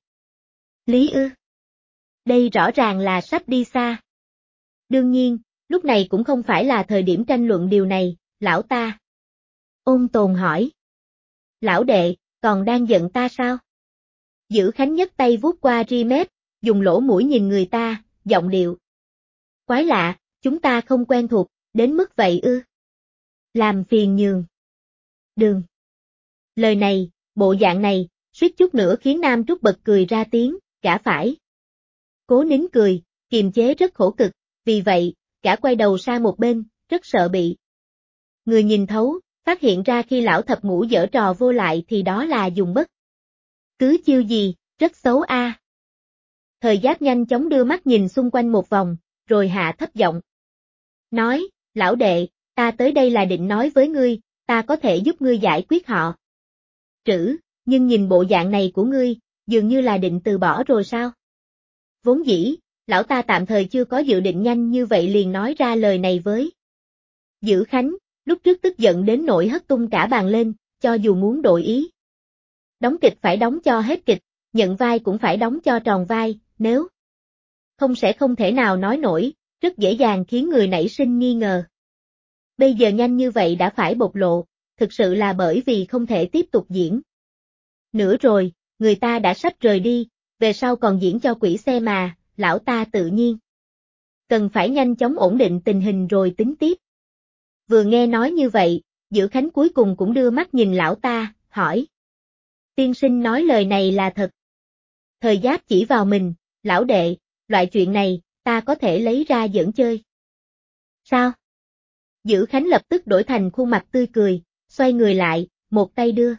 lý ư. Đây rõ ràng là sắp đi xa. Đương nhiên, lúc này cũng không phải là thời điểm tranh luận điều này, lão ta. Ôn Tồn hỏi. Lão đệ, còn đang giận ta sao? Dữ Khánh nhấc tay vuốt qua ri mép, dùng lỗ mũi nhìn người ta, giọng điệu. Quái lạ, chúng ta không quen thuộc, đến mức vậy ư? Làm phiền nhường. Đường. Lời này, bộ dạng này, suýt chút nữa khiến Nam Trúc bật cười ra tiếng, gã phải. Cố nín cười, kiềm chế rất khổ cực, vì vậy, gã quay đầu sang một bên, rất sợ bị người nhìn thấu, phát hiện ra khi lão thập ngũ giở trò vô lại thì đó là dùng bất cứ chiêu gì, rất xấu a. Thời Giáp nhanh chóng đưa mắt nhìn xung quanh một vòng, rồi hạ thấp giọng. Nói, lão đệ, ta tới đây là định nói với ngươi, ta có thể giúp ngươi giải quyết họ. Trữ, nhưng nhìn bộ dạng này của ngươi, dường như là định từ bỏ rồi sao? Vốn dĩ, lão ta tạm thời chưa có dự định nhanh như vậy liền nói ra lời này với Dữ Khánh, lúc trước tức giận đến nỗi hất tung cả bàn lên, cho dù muốn đổi ý. Đóng kịch phải đóng cho hết kịch, nhận vai cũng phải đóng cho tròn vai, nếu không sẽ không thể nào nói nổi, rất dễ dàng khiến người nảy sinh nghi ngờ. Bây giờ nhanh như vậy đã phải bộc lộ, thực sự là bởi vì không thể tiếp tục diễn nữa rồi, người ta đã sắp rời đi, về sau còn diễn cho quỷ xe mà, lão ta tự nhiên cần phải nhanh chóng ổn định tình hình rồi tính tiếp. Vừa nghe nói như vậy, Dữ Khánh cuối cùng cũng đưa mắt nhìn lão ta, hỏi. Tiên sinh nói lời này là thật. Thời Giáp chỉ vào mình, lão đệ, loại chuyện này, ta có thể lấy ra giỡn chơi. Sao? Dữ Khánh lập tức đổi thành khuôn mặt tươi cười, xoay người lại, một tay đưa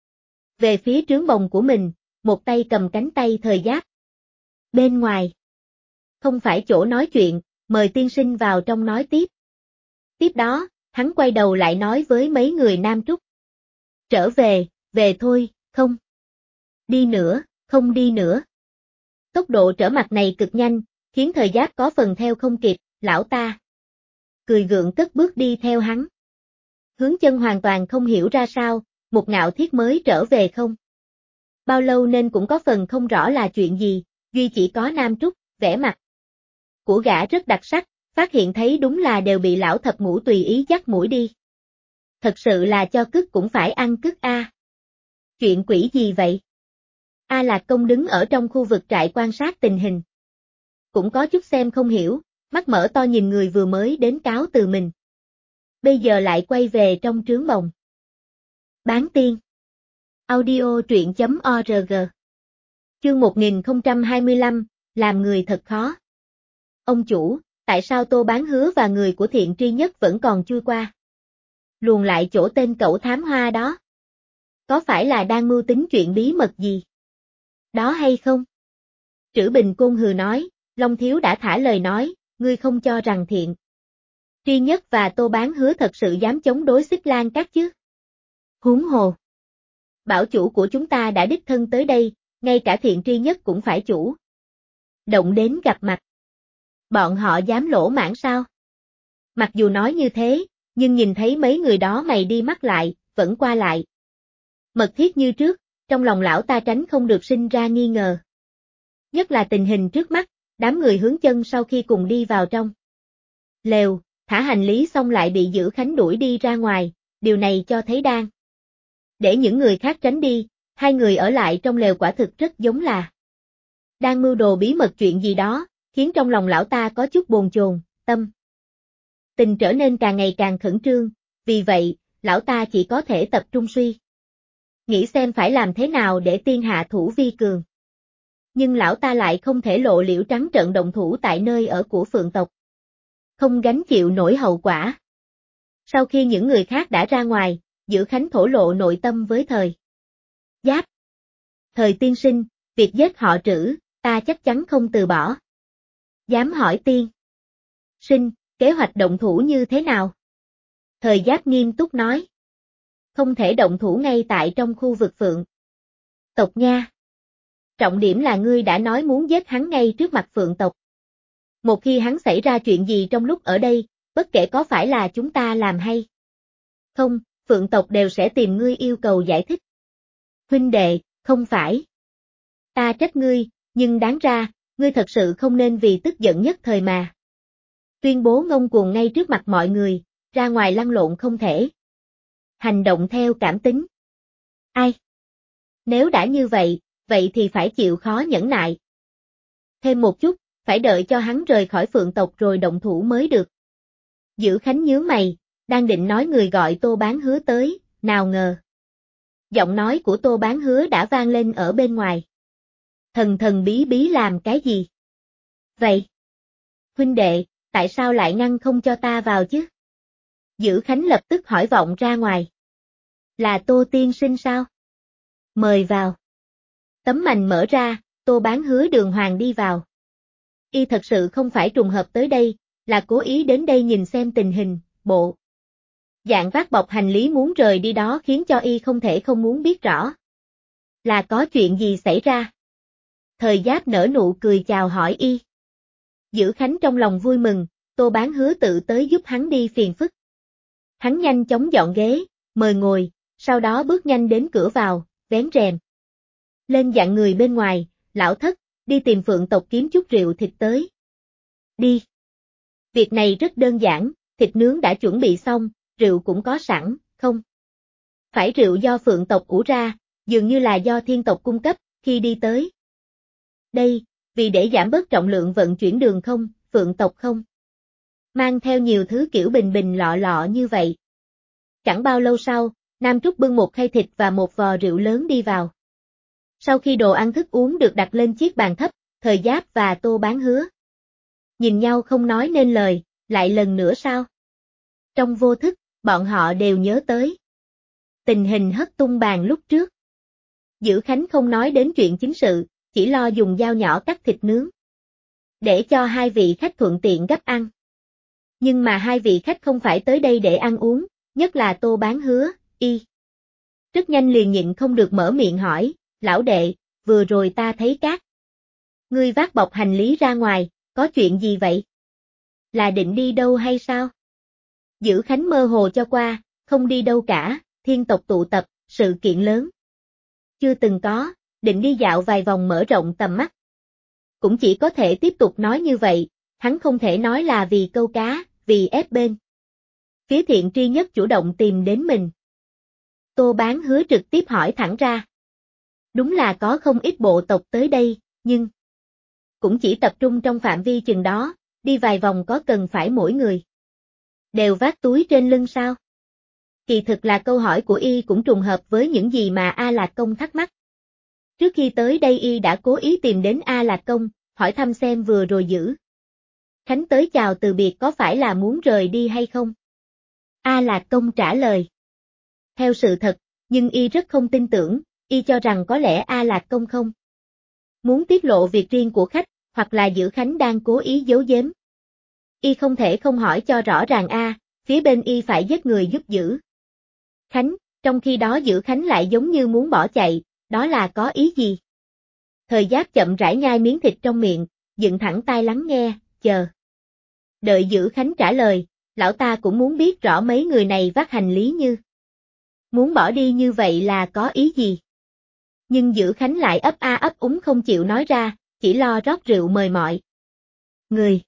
về phía trướng bồng của mình, một tay cầm cánh tay Thời Giáp. Bên ngoài. Không phải chỗ nói chuyện, mời tiên sinh vào trong nói tiếp. Tiếp đó, hắn quay đầu lại nói với mấy người Nam Trúc. Trở về, về thôi, không. Đi nữa, không đi nữa. Tốc độ trở mặt này cực nhanh, khiến Thời Giáp có phần theo không kịp, lão ta. Cười gượng cất bước đi theo hắn. Hướng Chân hoàn toàn không hiểu ra sao, một Ngạo Thiết mới trở về không. Bao lâu nên cũng có phần không rõ là chuyện gì, duy chỉ có Nam Trúc, vẻ mặt của gã rất đặc sắc, phát hiện thấy đúng là đều bị lão thập ngũ tùy ý dắt mũi đi. Thật sự là cho cứt cũng phải ăn cứt a. Chuyện quỷ gì vậy? A Lạc Công đứng ở trong khu vực trại quan sát tình hình. Cũng có chút xem không hiểu, mắt mở to nhìn người vừa mới đến cáo từ mình. Bây giờ lại quay về trong trướng bồng. Bán tiên. Audio truyện.org. Chương 1025, làm người thật khó. Ông chủ, tại sao Tô Bán Hứa và người của Thiện Tri Nhất vẫn còn chui qua? Luồn lại chỗ tên cẩu thám hoa đó. Có phải là đang mưu tính chuyện bí mật gì? Đó hay không? Trữ Bình Côn hừ nói, Long Thiếu đã thả lời nói, ngươi không cho rằng Thiện Tri Nhất và Tô Bán Hứa thật sự dám chống đối Xích Lan Các chứ? Huống hồ. Bảo chủ của chúng ta đã đích thân tới đây, ngay cả Thiện Tri Nhất cũng phải chủ động đến gặp mặt. Bọn họ dám lỗ mãng sao? Mặc dù nói như thế, nhưng nhìn thấy mấy người đó mày đi mắt lại, vẫn qua lại. Mật thiết như trước, trong lòng lão ta tránh không được sinh ra nghi ngờ. Nhất là tình hình trước mắt, đám người Hướng Chân sau khi cùng đi vào trong lều, thả hành lý xong lại bị Dữ Khánh đuổi đi ra ngoài, điều này cho thấy đang để những người khác tránh đi, hai người ở lại trong lều quả thực rất giống là đang mưu đồ bí mật chuyện gì đó, khiến trong lòng lão ta có chút bồn chồn, tâm tình trở nên càng ngày càng khẩn trương, vì vậy, lão ta chỉ có thể tập trung suy nghĩ xem phải làm thế nào để tiên hạ thủ vi cường. Nhưng lão ta lại không thể lộ liễu trắng trợn động thủ tại nơi ở của Phượng tộc. Không gánh chịu nổi hậu quả. Sau khi những người khác đã ra ngoài, Dữ Khánh thổ lộ nội tâm với Thời Giáp. Thời tiên sinh, việc giết họ Trữ, ta chắc chắn không từ bỏ. Dám hỏi tiên sinh, kế hoạch động thủ như thế nào? Thời Giáp nghiêm túc nói. Không thể động thủ ngay tại trong khu vực Phượng tộc nha. Trọng điểm là ngươi đã nói muốn giết hắn ngay trước mặt Phượng tộc. Một khi hắn xảy ra chuyện gì trong lúc ở đây, bất kể có phải là chúng ta làm hay không, Phượng tộc đều sẽ tìm ngươi yêu cầu giải thích. Huynh đệ, không phải. Ta trách ngươi, nhưng đáng ra, ngươi thật sự không nên vì tức giận nhất thời mà tuyên bố ngông cuồng ngay trước mặt mọi người, ra ngoài lăn lộn không thể. Hành động theo cảm tính. Ai? Nếu đã như vậy, vậy thì phải chịu khó nhẫn nại. Thêm một chút, phải đợi cho hắn rời khỏi Phượng tộc rồi động thủ mới được. Dữ Khánh nhướng mày, đang định nói người gọi Tô Bán Hứa tới, nào ngờ. Giọng nói của Tô Bán Hứa đã vang lên ở bên ngoài. Thần thần bí bí làm cái gì? Vậy? Huynh đệ, tại sao lại ngăn không cho ta vào chứ? Dữ Khánh lập tức hỏi vọng ra ngoài. Là Tô tiên sinh sao? Mời vào. Tấm mành mở ra, Tô Bán Hứa đường hoàng đi vào. Y thật sự không phải trùng hợp tới đây, là cố ý đến đây nhìn xem tình hình, bộ. Dạng vác bọc hành lý muốn rời đi đó khiến cho Y không thể không muốn biết rõ. Là có chuyện gì xảy ra? Thời Giáp nở nụ cười chào hỏi Y. Dữ Khánh trong lòng vui mừng, Tô Bán Hứa tự tới giúp hắn đi phiền phức. Hắn nhanh chóng dọn ghế, mời ngồi, sau đó bước nhanh đến cửa vào, vén rèm. Lên dặn người bên ngoài, lão thất, đi tìm Phượng tộc kiếm chút rượu thịt tới. Đi. Việc này rất đơn giản, thịt nướng đã chuẩn bị xong, rượu cũng có sẵn, không? Phải rượu do Phượng tộc ủ ra, dường như là do Thiên tộc cung cấp, khi đi tới. Đây, vì để giảm bớt trọng lượng vận chuyển đường không, Phượng tộc không? Mang theo nhiều thứ kiểu bình bình lọ lọ như vậy. Chẳng bao lâu sau, Nam Trúc bưng một khay thịt và một vò rượu lớn đi vào. Sau khi đồ ăn thức uống được đặt lên chiếc bàn thấp, Thời Giáp và Tô Bán Hứa nhìn nhau không nói nên lời, lại lần nữa sao? Trong vô thức, bọn họ đều nhớ tới tình hình hất tung bàn lúc trước. Dữ Khánh không nói đến chuyện chính sự, chỉ lo dùng dao nhỏ cắt thịt nướng, để cho hai vị khách thuận tiện gấp ăn. Nhưng mà hai vị khách không phải tới đây để ăn uống, nhất là Tô Bán Hứa, Y. Rất nhanh liền nhịn không được mở miệng hỏi, lão đệ, vừa rồi ta thấy các ngươi vác bọc hành lý ra ngoài, có chuyện gì vậy? Là định đi đâu hay sao? Dữ Khánh mơ hồ cho qua, không đi đâu cả, Thiên tộc tụ tập, sự kiện lớn. Chưa từng có, định đi dạo vài vòng mở rộng tầm mắt. Cũng chỉ có thể tiếp tục nói như vậy, hắn không thể nói là vì câu cá, vì ép bên. Phía Thiện Tri Nhất chủ động tìm đến mình. Tô Bán Hứa trực tiếp hỏi thẳng ra. Đúng là có không ít bộ tộc tới đây, nhưng cũng chỉ tập trung trong phạm vi chừng đó, đi vài vòng có cần phải mỗi người đều vác túi trên lưng sao? Kỳ thực là câu hỏi của Y cũng trùng hợp với những gì mà A Lạc Công thắc mắc. Trước khi tới đây Y đã cố ý tìm đến A Lạc Công, hỏi thăm xem vừa rồi Dữ Khánh tới chào từ biệt có phải là muốn rời đi hay không? A Lạc Công trả lời. Theo sự thật, nhưng Y rất không tin tưởng, Y cho rằng có lẽ A Lạc Công không muốn tiết lộ việc riêng của khách, hoặc là Dữ Khánh đang cố ý giấu giếm. Y không thể không hỏi cho rõ ràng phía bên Y phải giết người giúp Dữ Khánh, trong khi đó Dữ Khánh lại giống như muốn bỏ chạy, đó là có ý gì? Thời Giáp chậm rãi nhai miếng thịt trong miệng, dựng thẳng tai lắng nghe, chờ. Đợi Dữ Khánh trả lời, lão ta cũng muốn biết rõ mấy người này vác hành lý như muốn bỏ đi như vậy là có ý gì? Nhưng Dữ Khánh lại ấp a ấp úng không chịu nói ra, chỉ lo rót rượu mời mọi người.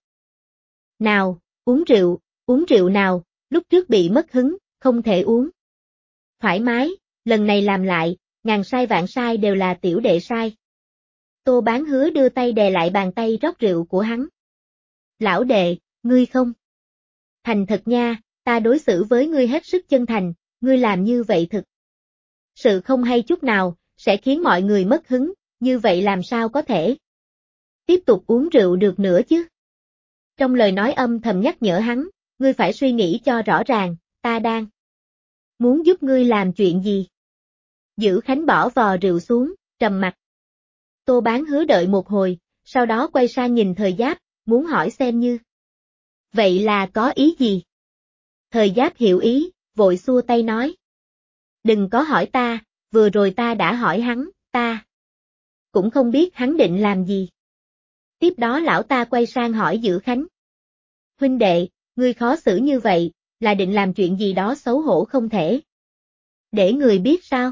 Nào, uống rượu nào, lúc trước bị mất hứng, không thể uống. Thoải mái, lần này làm lại, ngàn sai vạn sai đều là tiểu đệ sai. Tô Bán Hứa đưa tay đè lại bàn tay rót rượu của hắn. Lão đệ, ngươi không thành thật nha, ta đối xử với ngươi hết sức chân thành, ngươi làm như vậy thực sự không hay chút nào, sẽ khiến mọi người mất hứng, như vậy làm sao có thể tiếp tục uống rượu được nữa chứ? Trong lời nói âm thầm nhắc nhở hắn, ngươi phải suy nghĩ cho rõ ràng, ta đang muốn giúp ngươi làm chuyện gì? Dữ Khánh bỏ vò rượu xuống, trầm mặt. Tô Bán Hứa đợi một hồi, sau đó quay sang nhìn Thời Giáp, muốn hỏi xem như vậy là có ý gì? Thời Giáp hiểu ý, vội xua tay nói. Đừng có hỏi ta, vừa rồi ta đã hỏi hắn, ta cũng không biết hắn định làm gì. Tiếp đó lão ta quay sang hỏi Dữ Khánh. Huynh đệ, ngươi khó xử như vậy, là định làm chuyện gì đó xấu hổ không thể. Để người biết sao?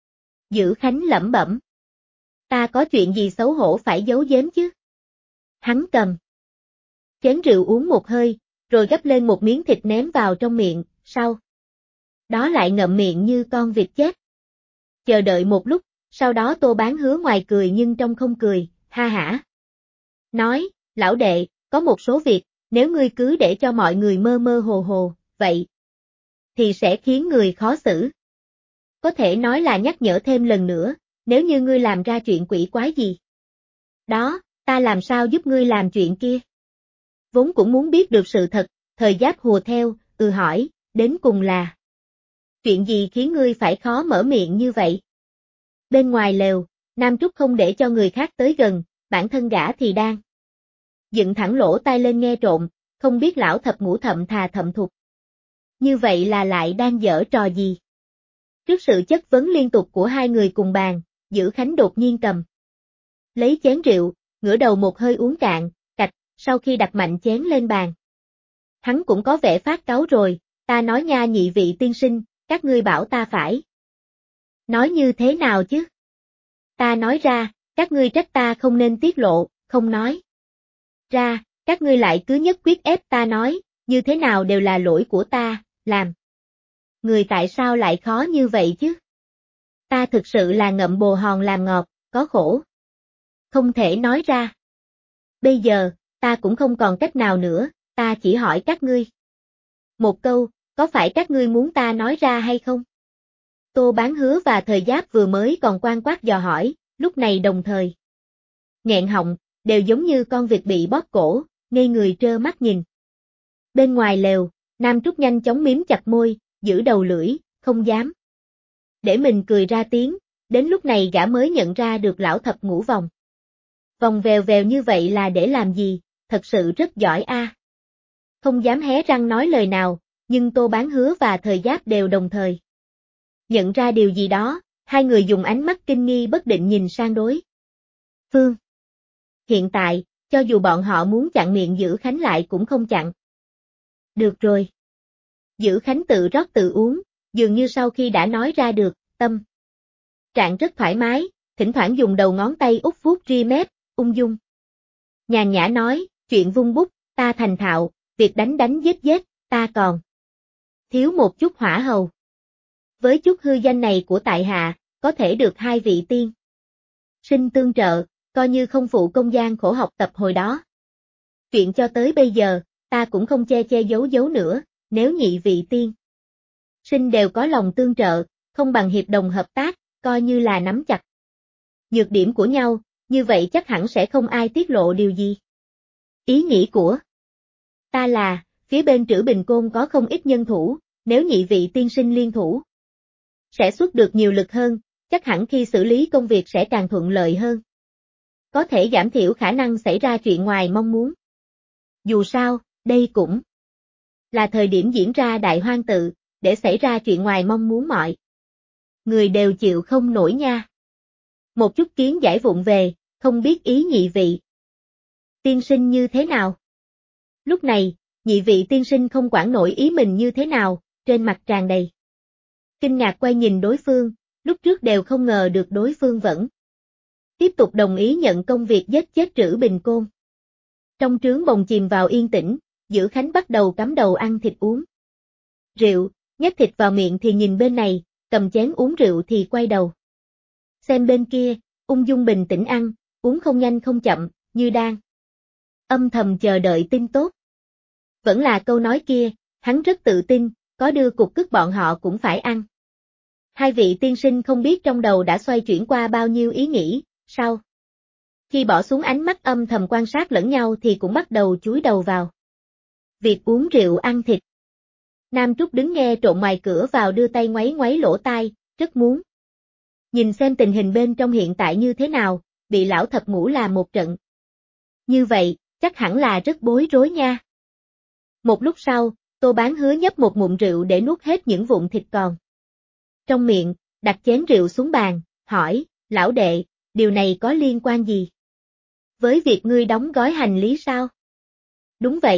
Dữ Khánh lẩm bẩm. Ta có chuyện gì xấu hổ phải giấu giếm chứ? Hắn cầm chén rượu uống một hơi, rồi gắp lên một miếng thịt ném vào trong miệng, sau đó lại ngậm miệng như con vịt chết. Chờ đợi một lúc, sau đó Tô Bán Hứa ngoài cười nhưng trong không cười, ha hả. Nói, lão đệ, có một số việc, nếu ngươi cứ để cho mọi người mơ mơ hồ hồ, vậy thì sẽ khiến người khó xử. Có thể nói là nhắc nhở thêm lần nữa, nếu như ngươi làm ra chuyện quỷ quái gì. Đó, ta làm sao giúp ngươi làm chuyện kia? Vốn cũng muốn biết được sự thật, Thời Giáp hùa theo, hỏi, đến cùng là chuyện gì khiến ngươi phải khó mở miệng như vậy? Bên ngoài lều, Nam Trúc không để cho người khác tới gần, bản thân gã thì đang dựng thẳng lỗ tai lên nghe trộm, không biết lão thập ngũ thậm thà thậm thục. Như vậy là lại đang giở trò gì? Trước sự chất vấn liên tục của hai người cùng bàn, Dữ Khánh đột nhiên cầm lấy chén rượu, ngửa đầu một hơi uống cạn, cạch, sau khi đặt mạnh chén lên bàn. Hắn cũng có vẻ phát cáu rồi, ta nói nha nhị vị tiên sinh, các ngươi bảo ta phải nói như thế nào chứ? Ta nói ra, các ngươi trách ta không nên tiết lộ, không nói ra, các ngươi lại cứ nhất quyết ép ta nói, như thế nào đều là lỗi của ta, làm người tại sao lại khó như vậy chứ? Ta thực sự là ngậm bồ hòn làm ngọt, có khổ không thể nói ra. Bây giờ, ta cũng không còn cách nào nữa, ta chỉ hỏi các ngươi một câu, có phải các ngươi muốn ta nói ra hay không? Tô Bán Hứa và Thời Giáp vừa mới còn quan quát dò hỏi, lúc này đồng thời nghẹn họng, đều giống như con vịt bị bóp cổ, ngây người trơ mắt nhìn. Bên ngoài lều, Nam Trúc nhanh chóng miếm chặt môi, giữ đầu lưỡi, không dám để mình cười ra tiếng, đến lúc này gã mới nhận ra được lão thập ngũ vòng. Vòng vèo vèo như vậy là để làm gì, thật sự rất giỏi a. Không dám hé răng nói lời nào, nhưng Tô Bán Hứa và Thời Giáp đều đồng thời nhận ra điều gì đó, hai người dùng ánh mắt kinh nghi bất định nhìn sang đối phương. Hiện tại, cho dù bọn họ muốn chặn miệng Dữ Khánh lại cũng không chặn được rồi. Dữ Khánh tự rót tự uống, dường như sau khi đã nói ra được, tâm trạng rất thoải mái, thỉnh thoảng dùng đầu ngón tay út vuốt ria mép, ung dung nhàn nhã nói, chuyện vung bút, ta thành thạo, việc đánh đánh giết giết, ta còn thiếu một chút hỏa hầu. Với chút hư danh này của tại hạ, có thể được hai vị tiên sinh tương trợ, coi như không phụ công gian khổ học tập hồi đó. Chuyện cho tới bây giờ, ta cũng không che che giấu giấu nữa, nếu nhị vị tiên sinh đều có lòng tương trợ, không bằng hiệp đồng hợp tác, coi như là nắm chặt nhược điểm của nhau, như vậy chắc hẳn sẽ không ai tiết lộ điều gì. Ý nghĩ của ta là, phía bên Trữ Bình Côn có không ít nhân thủ, nếu nhị vị tiên sinh liên thủ sẽ xuất được nhiều lực hơn, chắc hẳn khi xử lý công việc sẽ càng thuận lợi hơn. Có thể giảm thiểu khả năng xảy ra chuyện ngoài mong muốn. Dù sao, đây cũng là thời điểm diễn ra đại hoang tự, để xảy ra chuyện ngoài mong muốn mọi người đều chịu không nổi nha. Một chút kiến giải vụng về, không biết ý nhị vị tiên sinh như thế nào. Lúc này, nhị vị tiên sinh không quản nổi ý mình như thế nào, trên mặt tràn đầy kinh ngạc quay nhìn đối phương, lúc trước đều không ngờ được đối phương vẫn tiếp tục đồng ý nhận công việc giết chết Trữ Bình Côn. Trong trướng bồng chìm vào yên tĩnh, Dữ Khánh bắt đầu cắm đầu ăn thịt uống rượu, nhét thịt vào miệng thì nhìn bên này, cầm chén uống rượu thì quay đầu xem bên kia, ung dung bình tĩnh ăn, uống không nhanh không chậm, như đang âm thầm chờ đợi tin tốt. Vẫn là câu nói kia, hắn rất tự tin, có đưa cục cứt bọn họ cũng phải ăn. Hai vị tiên sinh không biết trong đầu đã xoay chuyển qua bao nhiêu ý nghĩ, sau khi bỏ xuống ánh mắt âm thầm quan sát lẫn nhau thì cũng bắt đầu chúi đầu vào việc uống rượu ăn thịt. Nam Trúc đứng nghe trộm ngoài cửa vào đưa tay ngoáy ngoáy lỗ tai, rất muốn nhìn xem tình hình bên trong hiện tại như thế nào, bị lão thập ngũ làm một trận. Như vậy, chắc hẳn là rất bối rối nha. Một lúc sau, Tô Bán Hứa nhấp một ngụm rượu để nuốt hết những vụn thịt còn trong miệng, đặt chén rượu xuống bàn, hỏi, lão đệ, điều này có liên quan gì với việc ngươi đóng gói hành lý sao? Đúng vậy,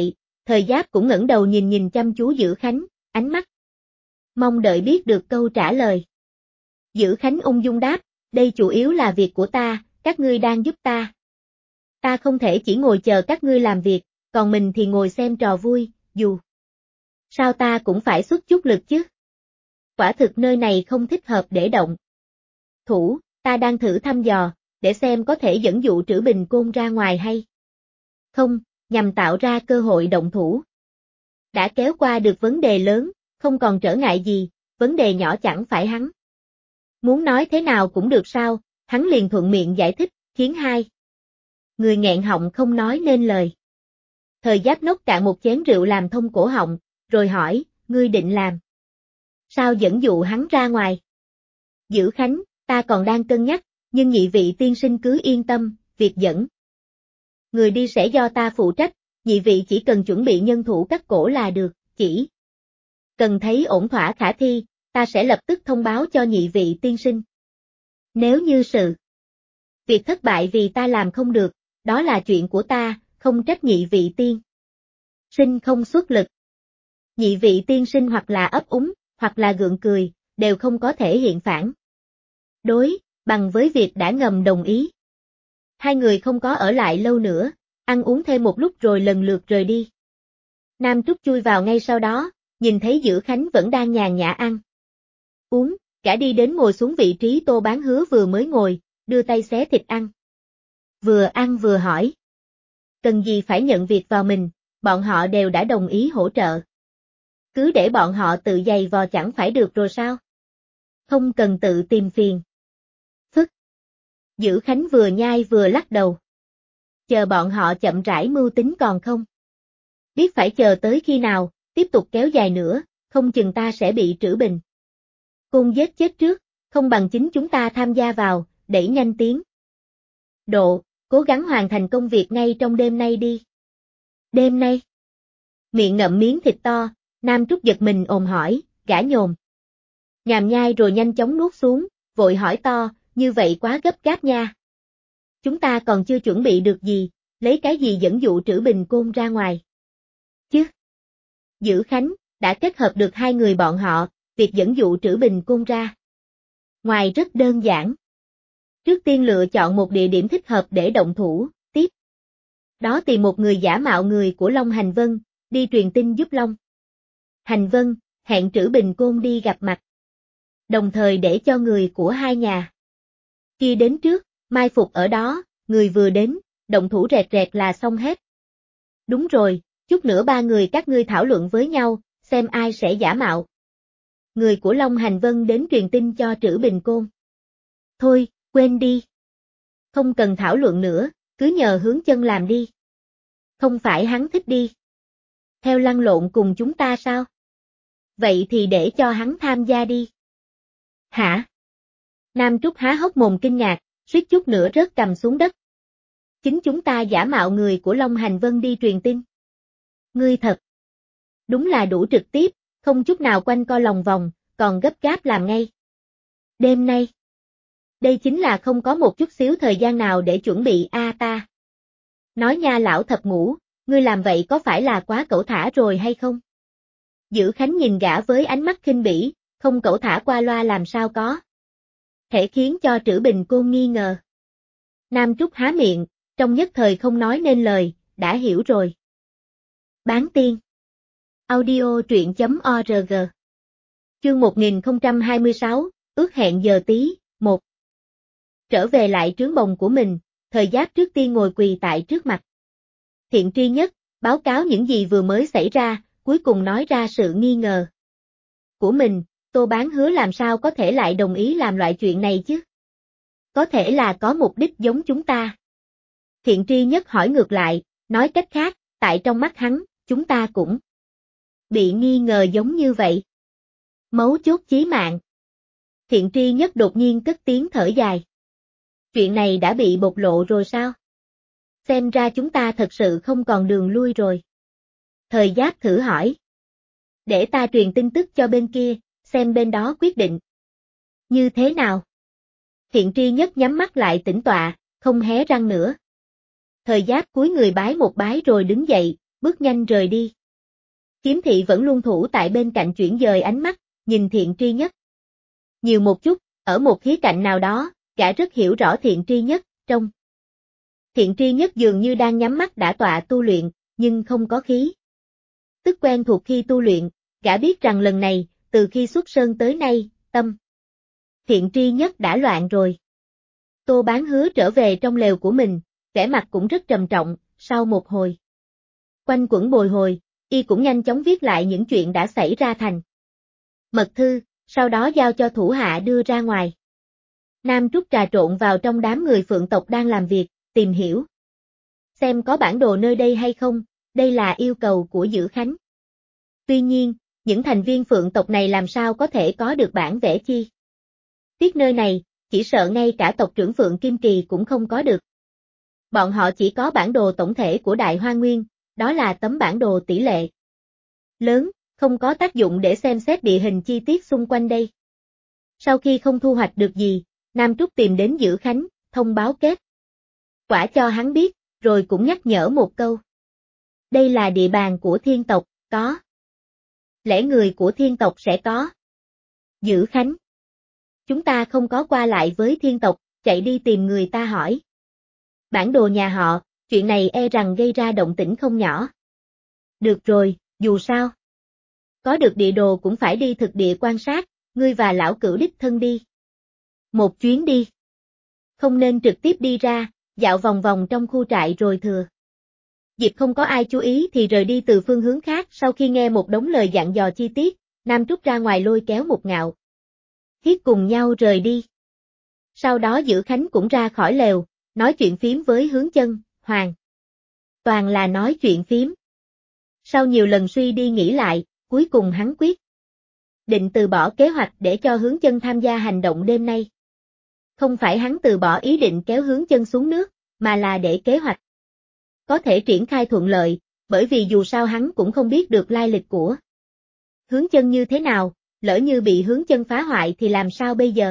Thời Giáp cũng ngẩng đầu nhìn chăm chú Dữ Khánh, ánh mắt mong đợi biết được câu trả lời. Dữ Khánh ung dung đáp, đây chủ yếu là việc của ta, các ngươi đang giúp ta. Ta không thể chỉ ngồi chờ các ngươi làm việc, còn mình thì ngồi xem trò vui, dù sao ta cũng phải xuất chút lực chứ. Quả thực nơi này không thích hợp để động thủ, ta đang thử thăm dò, để xem có thể dẫn dụ Trữ Bình Côn ra ngoài hay không, nhằm tạo ra cơ hội động thủ. Đã kéo qua được vấn đề lớn, không còn trở ngại gì, vấn đề nhỏ chẳng phải hắn muốn nói thế nào cũng được sao, hắn liền thuận miệng giải thích, khiến hai người nghẹn họng không nói nên lời. Thời Giáp nốc cạn một chén rượu làm thông cổ họng, rồi hỏi, ngươi định làm sao dẫn dụ hắn ra ngoài? Dữ Khánh, ta còn đang cân nhắc, nhưng nhị vị tiên sinh cứ yên tâm, việc dẫn người đi sẽ do ta phụ trách, nhị vị chỉ cần chuẩn bị nhân thủ cắt cổ là được, chỉ cần thấy ổn thỏa khả thi, ta sẽ lập tức thông báo cho nhị vị tiên sinh. Nếu như sự việc thất bại vì ta làm không được, đó là chuyện của ta, không trách nhị vị tiên sinh không xuất lực. Nhị vị tiên sinh hoặc là ấp úng, hoặc là gượng cười, đều không có thể hiện phản đối, bằng với việc đã ngầm đồng ý. Hai người không có ở lại lâu nữa, ăn uống thêm một lúc rồi lần lượt rời đi. Nam Trúc chui vào ngay sau đó, nhìn thấy Dữ Khánh vẫn đang nhàn nhã ăn uống, cả đi đến ngồi xuống vị trí Tô Bán Hứa vừa mới ngồi, đưa tay xé thịt ăn vừa hỏi. Cần gì phải nhận việc vào mình, bọn họ đều đã đồng ý hỗ trợ. Cứ để bọn họ tự giày vò chẳng phải được rồi sao? Không cần tự tìm phiền phức. Dữ Khánh vừa nhai vừa lắc đầu. Chờ bọn họ chậm rãi mưu tính còn không biết phải chờ tới khi nào, tiếp tục kéo dài nữa, không chừng ta sẽ bị Trữ Bình Côn giết chết trước, không bằng chính chúng ta tham gia vào, đẩy nhanh tiến độ, cố gắng hoàn thành công việc ngay trong đêm nay đi. Đêm nay? Miệng ngậm miếng thịt to, Nam Trúc giật mình ồm hỏi, gã nhồm nhàm nhai rồi nhanh chóng nuốt xuống, vội hỏi to, như vậy quá gấp gáp nha. Chúng ta còn chưa chuẩn bị được gì, lấy cái gì dẫn dụ Trữ Bình Côn ra ngoài chứ? Dữ Khánh, đã kết hợp được hai người bọn họ, việc dẫn dụ Trữ Bình Côn ra ngoài rất đơn giản. Trước tiên lựa chọn một địa điểm thích hợp để động thủ, tiếp đó tìm một người giả mạo người của Long Hành Vân, đi truyền tin giúp Long Hành Vân, hẹn Trữ Bình Côn đi gặp mặt. Đồng thời để cho người của hai nhà kia đến trước, mai phục ở đó, người vừa đến, động thủ rẹt rẹt là xong hết. Đúng rồi, chút nữa ba người các ngươi thảo luận với nhau, xem ai sẽ giả mạo người của Long Hành Vân đến truyền tin cho Trữ Bình Côn. Thôi, quên đi. Không cần thảo luận nữa, cứ nhờ Hướng Chân làm đi. Không phải hắn thích đi theo lăn lộn cùng chúng ta sao? Vậy thì để cho hắn tham gia đi. Hả? Nam Trúc há hốc mồm kinh ngạc, suýt chút nữa rớt cầm xuống đất. Chính chúng ta giả mạo người của Long Hành Vân đi truyền tin. Ngươi thật đúng là đủ trực tiếp, không chút nào quanh co lòng vòng, còn gấp gáp làm ngay. Đêm nay, đây chính là không có một chút xíu thời gian nào để chuẩn bị ta. Nói nha lão thập ngũ, ngươi làm vậy có phải là quá cẩu thả rồi hay không? Dữ Khánh nhìn gã với ánh mắt khinh bỉ, không cẩu thả qua loa làm sao có thể khiến cho Trữ Bình Côn nghi ngờ. Nam Trúc há miệng, trong nhất thời không nói nên lời, đã hiểu rồi. Bán tiên. Audio truyện.org. Chương 1026, ước hẹn giờ tí, 1. Trở về lại trướng bồng của mình, Thời Giáp trước tiên ngồi quỳ tại trước mặt Thiện Tri Nhất, báo cáo những gì vừa mới xảy ra, cuối cùng nói ra sự nghi ngờ của mình, Tô Bán Hứa làm sao có thể lại đồng ý làm loại chuyện này chứ? Có thể là có mục đích giống chúng ta. Thiện Tri Nhất hỏi ngược lại, nói cách khác, tại trong mắt hắn, chúng ta cũng bị nghi ngờ giống như vậy. Mấu chốt chí mạng. Thiện Tri Nhất đột nhiên cất tiếng thở dài. Chuyện này đã bị bộc lộ rồi sao? Xem ra chúng ta thật sự không còn đường lui rồi. Thời Giáp thử hỏi. Để ta truyền tin tức cho bên kia, xem bên đó quyết định như thế nào. Thiện Tri Nhất nhắm mắt lại tĩnh tọa, không hé răng nữa. Thời Giáp cúi người bái một bái rồi đứng dậy, bước nhanh rời đi. Kiếm thị vẫn luôn thủ tại bên cạnh chuyển dời ánh mắt, nhìn Thiện Tri Nhất. Nhiều một chút, ở một khía cạnh nào đó, gã rất hiểu rõ Thiện Tri Nhất, trong. Thiện Tri Nhất dường như đang nhắm mắt đả tọa tu luyện, nhưng không có khí. Tức quen thuộc khi tu luyện, gã biết rằng lần này, từ khi xuất sơn tới nay, tâm. Thiện Tri Nhất đã loạn rồi. Tô Bán Hứa trở về trong lều của mình, vẻ mặt cũng rất trầm trọng, sau một hồi. Quanh quẩn bồi hồi, y cũng nhanh chóng viết lại những chuyện đã xảy ra thành mật thư, sau đó giao cho thủ hạ đưa ra ngoài. Nam Trúc trà trộn vào trong đám người Phượng tộc đang làm việc, tìm hiểu. Xem có bản đồ nơi đây hay không, đây là yêu cầu của Dữ Khánh. Tuy nhiên, những thành viên Phượng tộc này làm sao có thể có được bản vẽ chi tiết nơi này, chỉ sợ ngay cả tộc trưởng Phượng Kim Kỳ cũng không có được. Bọn họ chỉ có bản đồ tổng thể của Đại Hoa Nguyên, đó là tấm bản đồ tỷ lệ lớn, không có tác dụng để xem xét địa hình chi tiết xung quanh đây. Sau khi không thu hoạch được gì, Nam Trúc tìm đến Dữ Khánh, thông báo kết quả cho hắn biết, rồi cũng nhắc nhở một câu. Đây là địa bàn của thiên tộc, có lẽ người của thiên tộc sẽ có. Dữ Khánh. Chúng ta không có qua lại với thiên tộc, chạy đi tìm người ta hỏi. Bản đồ nhà họ, chuyện này e rằng gây ra động tĩnh không nhỏ. Được rồi, dù sao. Có được địa đồ cũng phải đi thực địa quan sát, ngươi và lão cửu đích thân đi. Một chuyến đi. Không nên trực tiếp đi ra, dạo vòng vòng trong khu trại rồi thừa. Dịp không có ai chú ý thì rời đi từ phương hướng khác, sau khi nghe một đống lời dặn dò chi tiết, Nam Trúc ra ngoài lôi kéo Một Ngạo. Hiết cùng nhau rời đi. Sau đó Dữ Khánh cũng ra khỏi lều, nói chuyện phím với Hướng Chân, Hoàng. Toàn là nói chuyện phím. Sau nhiều lần suy đi nghĩ lại, cuối cùng hắn quyết định từ bỏ kế hoạch để cho Hướng Chân tham gia hành động đêm nay. Không phải hắn từ bỏ ý định kéo Hướng Chân xuống nước, mà là để kế hoạch có thể triển khai thuận lợi, bởi vì dù sao hắn cũng không biết được lai lịch của Hướng Chân như thế nào, lỡ như bị Hướng Chân phá hoại thì làm sao bây giờ?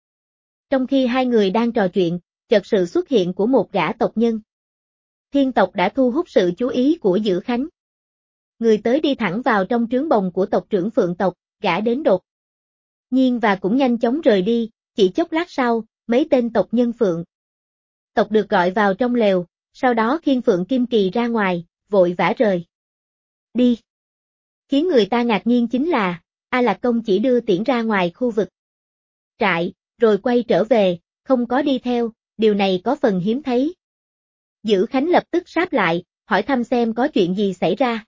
Trong khi hai người đang trò chuyện, chợt sự xuất hiện của một gã tộc nhân thiên tộc đã thu hút sự chú ý của Dữ Khánh. Người tới đi thẳng vào trong trướng bồng của tộc trưởng Phượng tộc, gã đến đột nhiên và cũng nhanh chóng rời đi, chỉ chốc lát sau, mấy tên tộc nhân Phượng tộc được gọi vào trong lều, sau đó khiêng Phượng Kim Kỳ ra ngoài, vội vã rời đi. Khiến người ta ngạc nhiên chính là, A Lạc Công chỉ đưa tiễn ra ngoài khu vực trại, rồi quay trở về, không có đi theo, điều này có phần hiếm thấy. Dữ Khánh lập tức sáp lại, hỏi thăm xem có chuyện gì xảy ra.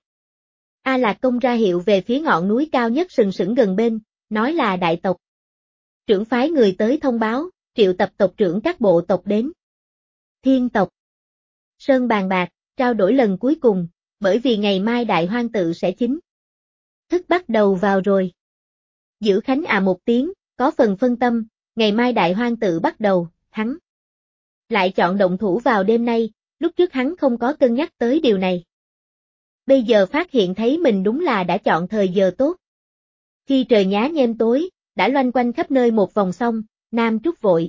A Lạc Công ra hiệu về phía ngọn núi cao nhất sừng sững gần bên, nói là đại tộc trưởng phái người tới thông báo, triệu tập tộc trưởng các bộ tộc đến thiên tộc sơn bàn bạc, trao đổi lần cuối cùng, bởi vì ngày mai đại hoang tự sẽ chính thức bắt đầu vào rồi. Dữ Khánh một tiếng, có phần phân tâm, ngày mai đại hoang tự bắt đầu, hắn lại chọn động thủ vào đêm nay, lúc trước hắn không có cân nhắc tới điều này. Bây giờ phát hiện thấy mình đúng là đã chọn thời giờ tốt. Khi trời nhá nhem tối, đã loanh quanh khắp nơi một vòng xong, Nam Trúc vội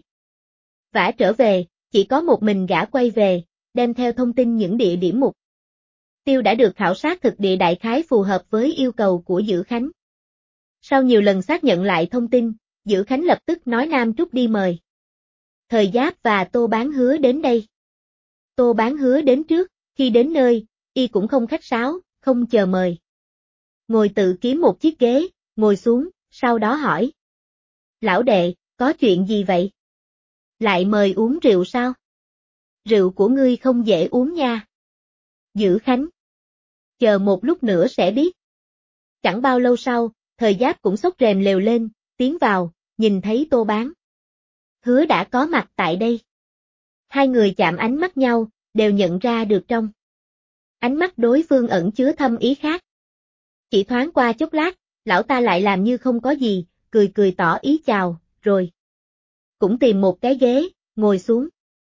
vã trở về, chỉ có một mình gã quay về, đem theo thông tin những địa điểm mục tiêu đã được khảo sát thực địa đại khái phù hợp với yêu cầu của Dữ Khánh. Sau nhiều lần xác nhận lại thông tin, Dữ Khánh lập tức nói Nam Trúc đi mời Thời Giáp và Tô Bán Hứa đến đây. Tô Bán Hứa đến trước, khi đến nơi, y cũng không khách sáo, không chờ mời. Ngồi tự kiếm một chiếc ghế, ngồi xuống, sau đó hỏi. Lão đệ, có chuyện gì vậy? Lại mời uống rượu sao? Rượu của ngươi không dễ uống nha. Dữ Khánh. Chờ một lúc nữa sẽ biết. Chẳng bao lâu sau, Thời Giáp cũng xốc rèm lều lên, tiến vào, nhìn thấy Tô Bán Hứa đã có mặt tại đây. Hai người chạm ánh mắt nhau, đều nhận ra được trong ánh mắt đối phương ẩn chứa thâm ý khác. Chỉ thoáng qua chốc lát, lão ta lại làm như không có gì, cười cười tỏ ý chào, rồi cũng tìm một cái ghế, ngồi xuống.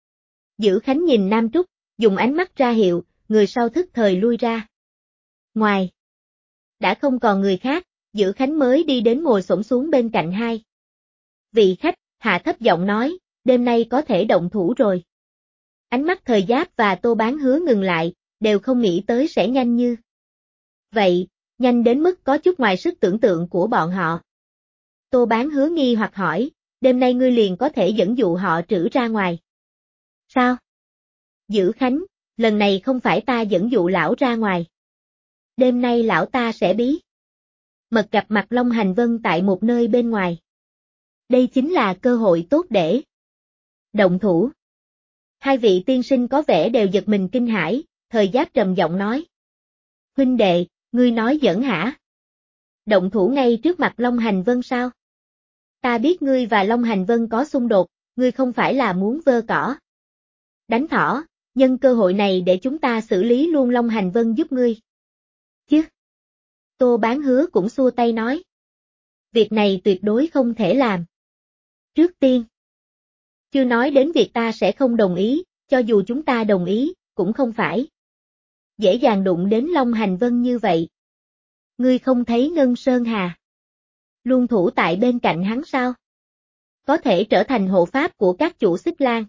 Dữ Khánh nhìn Nam Trúc, dùng ánh mắt ra hiệu, người sau thức thời lui ra. Ngoài đã không còn người khác, Dữ Khánh mới đi đến ngồi xổm xuống bên cạnh hai vị khách, hạ thấp giọng nói, đêm nay có thể động thủ rồi. Ánh mắt Thời Giáp và Tô Bán Hứa ngừng lại, đều không nghĩ tới sẽ nhanh như vậy, nhanh đến mức có chút ngoài sức tưởng tượng của bọn họ. Tô Bán Hứa nghi hoặc hỏi, đêm nay ngươi liền có thể dẫn dụ họ trữ ra ngoài. Sao? Dữ Khánh, lần này không phải ta dẫn dụ lão ra ngoài. Đêm nay lão ta sẽ bí mật gặp mặt Long Hành Vân tại một nơi bên ngoài. Đây chính là cơ hội tốt để động thủ. Hai vị tiên sinh có vẻ đều giật mình kinh hãi, Thời Giáp trầm giọng nói. Huynh đệ, ngươi nói giỡn hả? Động thủ ngay trước mặt Long Hành Vân sao? Ta biết ngươi và Long Hành Vân có xung đột, ngươi không phải là muốn vơ cỏ đánh thỏ, nhân cơ hội này để chúng ta xử lý luôn Long Hành Vân giúp ngươi. Chứ? Tô Bán Hứa cũng xua tay nói. Việc này tuyệt đối không thể làm. Trước tiên, chưa nói đến việc ta sẽ không đồng ý, cho dù chúng ta đồng ý, cũng không phải dễ dàng đụng đến Long Hành Vân như vậy. Ngươi không thấy Ngân Sơn Hà luôn thủ tại bên cạnh hắn sao? Có thể trở thành hộ pháp của các chủ Xích Lang.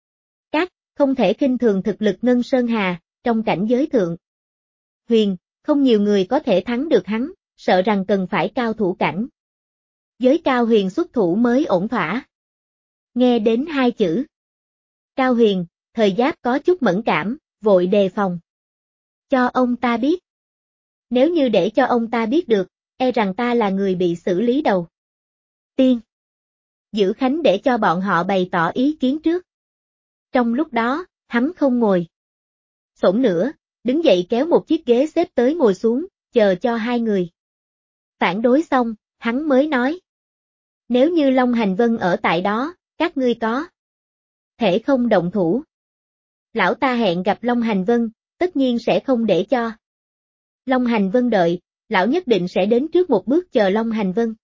Không thể khinh thường thực lực Ngân Sơn Hà, trong cảnh giới thượng huyền, không nhiều người có thể thắng được hắn, sợ rằng cần phải cao thủ cảnh giới cao huyền xuất thủ mới ổn thỏa. Nghe đến hai chữ cao huyền, Thời Giáp có chút mẫn cảm, vội đề phòng. Cho ông ta biết. Nếu như để cho ông ta biết được, e rằng ta là người bị xử lý đầu tiên. Dữ Khánh để cho bọn họ bày tỏ ý kiến trước. Trong lúc đó, hắn không ngồi xổm nữa, đứng dậy kéo một chiếc ghế xếp tới ngồi xuống, chờ cho hai người phản đối xong, hắn mới nói. Nếu như Long Hành Vân ở tại đó, các ngươi có thể không động thủ. Lão ta hẹn gặp Long Hành Vân, tất nhiên sẽ không để cho Long Hành Vân đợi, lão nhất định sẽ đến trước một bước chờ Long Hành Vân.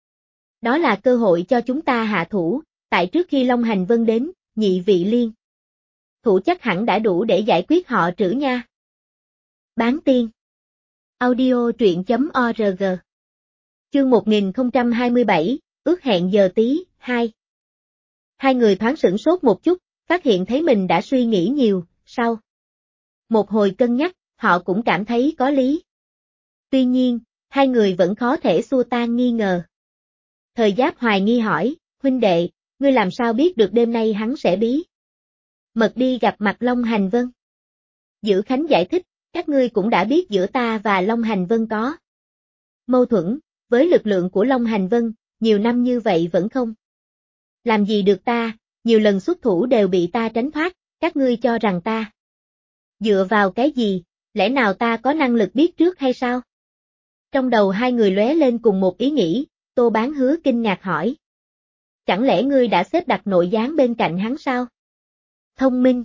Đó là cơ hội cho chúng ta hạ thủ, tại trước khi Long Hành Vân đến, nhị vị liên thủ chắc hẳn đã đủ để giải quyết họ trữ nha. Bán tiên. Audio truyện.org. Chương 1027, ước hẹn giờ tí, 2. Hai người thoáng sửng sốt một chút, phát hiện thấy mình đã suy nghĩ nhiều, sau một hồi cân nhắc, họ cũng cảm thấy có lý. Tuy nhiên, hai người vẫn khó thể xua tan nghi ngờ. Thời Giáp hoài nghi hỏi, huynh đệ, ngươi làm sao biết được đêm nay hắn sẽ bí mật đi gặp mặt Long Hành Vân? Dữ Khánh giải thích, các ngươi cũng đã biết giữa ta và Long Hành Vân có mâu thuẫn, với lực lượng của Long Hành Vân, nhiều năm như vậy vẫn không làm gì được ta, nhiều lần xuất thủ đều bị ta tránh thoát, các ngươi cho rằng ta dựa vào cái gì, lẽ nào ta có năng lực biết trước hay sao? Trong đầu hai người lóe lên cùng một ý nghĩ, Tô Bán Hứa kinh ngạc hỏi. Chẳng lẽ ngươi đã xếp đặt nội gián bên cạnh hắn sao? Thông minh.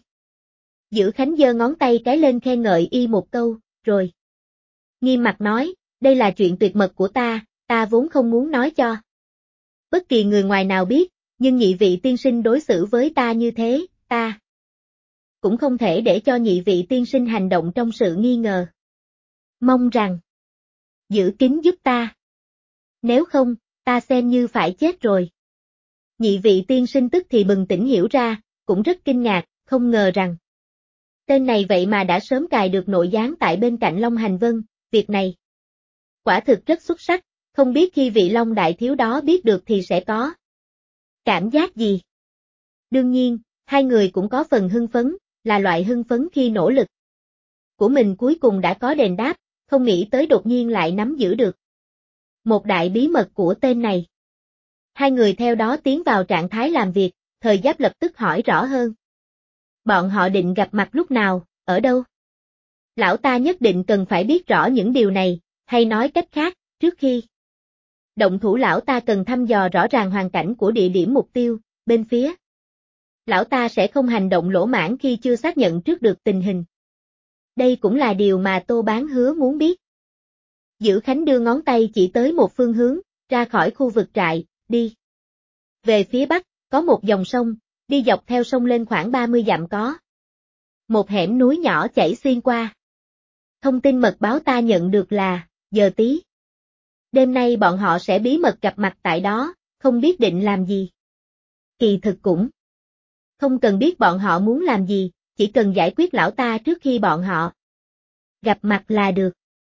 Dữ Khánh giơ ngón tay cái lên khen ngợi y một câu, rồi nghiêm mặt nói, đây là chuyện tuyệt mật của ta vốn không muốn nói cho bất kỳ người ngoài nào biết, nhưng nhị vị tiên sinh đối xử với ta như thế, ta cũng không thể để cho nhị vị tiên sinh hành động trong sự nghi ngờ. Mong rằng giữ kín giúp ta. Nếu không, ta xem như phải chết rồi. Nhị vị tiên sinh tức thì bừng tỉnh hiểu ra, cũng rất kinh ngạc, không ngờ rằng tên này vậy mà đã sớm cài được nội gián tại bên cạnh Long Hành Vân, việc này quả thực rất xuất sắc, không biết khi vị Long đại thiếu đó biết được thì sẽ có cảm giác gì. Đương nhiên, hai người cũng có phần hưng phấn, là loại hưng phấn khi nỗ lực của mình cuối cùng đã có đền đáp, không nghĩ tới đột nhiên lại nắm giữ được một đại bí mật của tên này. Hai người theo đó tiến vào trạng thái làm việc, Thời Giáp lập tức hỏi rõ hơn. Bọn họ định gặp mặt lúc nào, ở đâu? Lão ta nhất định cần phải biết rõ những điều này, hay nói cách khác, trước khi động thủ lão ta cần thăm dò rõ ràng hoàn cảnh của địa điểm mục tiêu, bên phía. Lão ta sẽ không hành động lỗ mãng khi chưa xác nhận trước được tình hình. Đây cũng là điều mà Tô Bán Hứa muốn biết. Dữ Khánh đưa ngón tay chỉ tới một phương hướng, ra khỏi khu vực trại, đi. Về phía bắc, có một dòng sông, đi dọc theo sông lên khoảng 30 dặm có. Một hẻm núi nhỏ chảy xuyên qua. Thông tin mật báo ta nhận được là, giờ tí. Đêm nay bọn họ sẽ bí mật gặp mặt tại đó, không biết định làm gì. Kỳ thực cũng không cần biết bọn họ muốn làm gì, chỉ cần giải quyết lão ta trước khi bọn họ gặp mặt là được.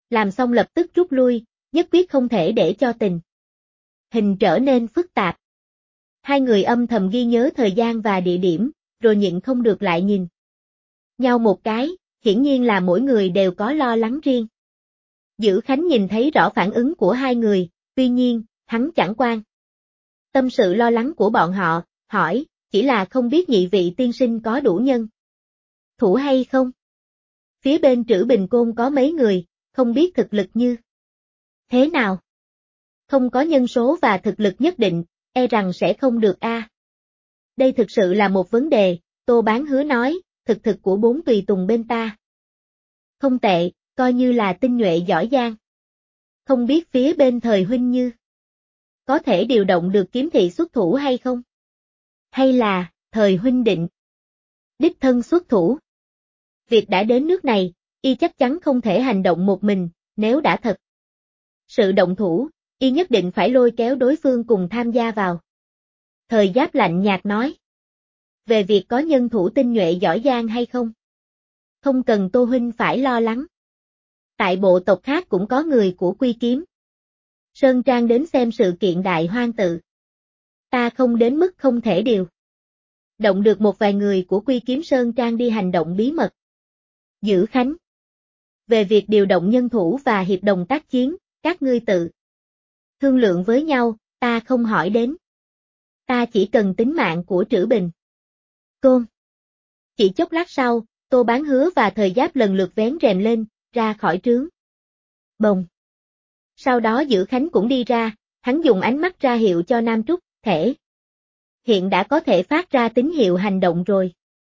Làm xong lập tức rút lui, nhất quyết không thể để cho tình hình trở nên phức tạp. Hai người âm thầm ghi nhớ thời gian và địa điểm, rồi nhịn không được lại nhìn nhau một cái, hiển nhiên là mỗi người đều có lo lắng riêng. Dữ Khánh nhìn thấy rõ phản ứng của hai người, tuy nhiên, hắn chẳng quan tâm sự lo lắng của bọn họ, hỏi, chỉ là không biết nhị vị tiên sinh có đủ nhân thủ hay không? Phía bên Trữ Bình Côn có mấy người, không biết thực lực như thế nào? Không có nhân số và thực lực nhất định, e rằng sẽ không được a. Đây thực sự là một vấn đề, Tô Bán Hứa nói, thực của 4 tùy tùng bên ta. Không tệ, coi như là tinh nhuệ giỏi giang. Không biết phía bên Thời huynh như có thể điều động được kiếm thị xuất thủ hay không? Hay là, Thời huynh định đích thân xuất thủ? Việc đã đến nước này, y chắc chắn không thể hành động một mình, nếu đã thật sự động thủ, y nhất định phải lôi kéo đối phương cùng tham gia vào. Thời Giáp lạnh nhạt nói. Về việc có nhân thủ tinh nhuệ giỏi giang hay không? Không cần Tô huynh phải lo lắng. Tại bộ tộc khác cũng có người của Quy Kiếm Sơn Trang đến xem sự kiện đại hoang tự. Ta không đến mức không thể điều động được một vài người của Quy Kiếm Sơn Trang đi hành động bí mật. Dữ Khánh. Về việc điều động nhân thủ và hiệp đồng tác chiến, các ngươi tự thương lượng với nhau, ta không hỏi đến. Ta chỉ cần tính mạng của Trữ Bình Côn. Chỉ chốc lát sau, Tô Bán Hứa và Thời Giáp lần lượt vén rèm lên, ra khỏi trướng. Bồng. Sau đó Dữ Khánh cũng đi ra, hắn dùng ánh mắt ra hiệu cho Nam Trúc, thể hiện đã có thể phát ra tín hiệu hành động rồi.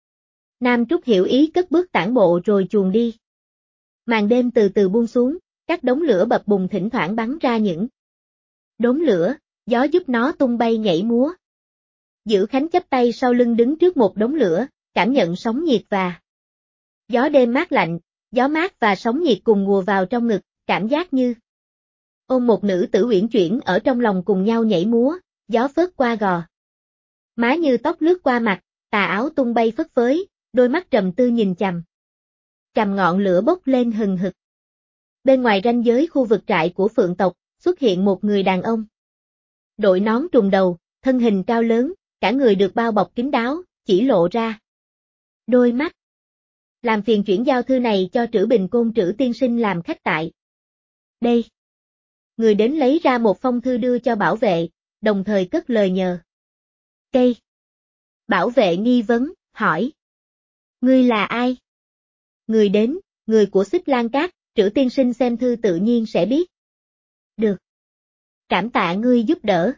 Nam Trúc hiểu ý cất bước tản bộ rồi chuồn đi. Màn đêm từ từ buông xuống, các đống lửa bập bùng thỉnh thoảng bắn ra những đốm lửa, gió giúp nó tung bay nhảy múa. Dữ Khánh chắp tay sau lưng đứng trước một đống lửa, cảm nhận sóng nhiệt và gió đêm mát lạnh, gió mát và sóng nhiệt cùng ùa vào trong ngực, cảm giác như ôm một nữ tử uyển chuyển ở trong lòng cùng nhau nhảy múa, gió phớt qua gò má như tóc lướt qua mặt, tà áo tung bay phất phới, đôi mắt trầm tư nhìn chằm ngọn lửa bốc lên hừng hực. Bên ngoài ranh giới khu vực trại của Phượng tộc, xuất hiện một người đàn ông. Đội nón trùng đầu, thân hình cao lớn, cả người được bao bọc kín đáo, chỉ lộ ra đôi mắt. Làm phiền chuyển giao thư này cho Trữ Bình Côn Trữ tiên sinh làm khách tại đây. Người đến lấy ra một phong thư đưa cho bảo vệ, đồng thời cất lời nhờ. Cây. Bảo vệ nghi vấn, hỏi. Ngươi là ai? Người đến, người của Xích Lan Cát, Trữ tiên sinh xem thư tự nhiên sẽ biết. Được. Cảm tạ ngươi giúp đỡ.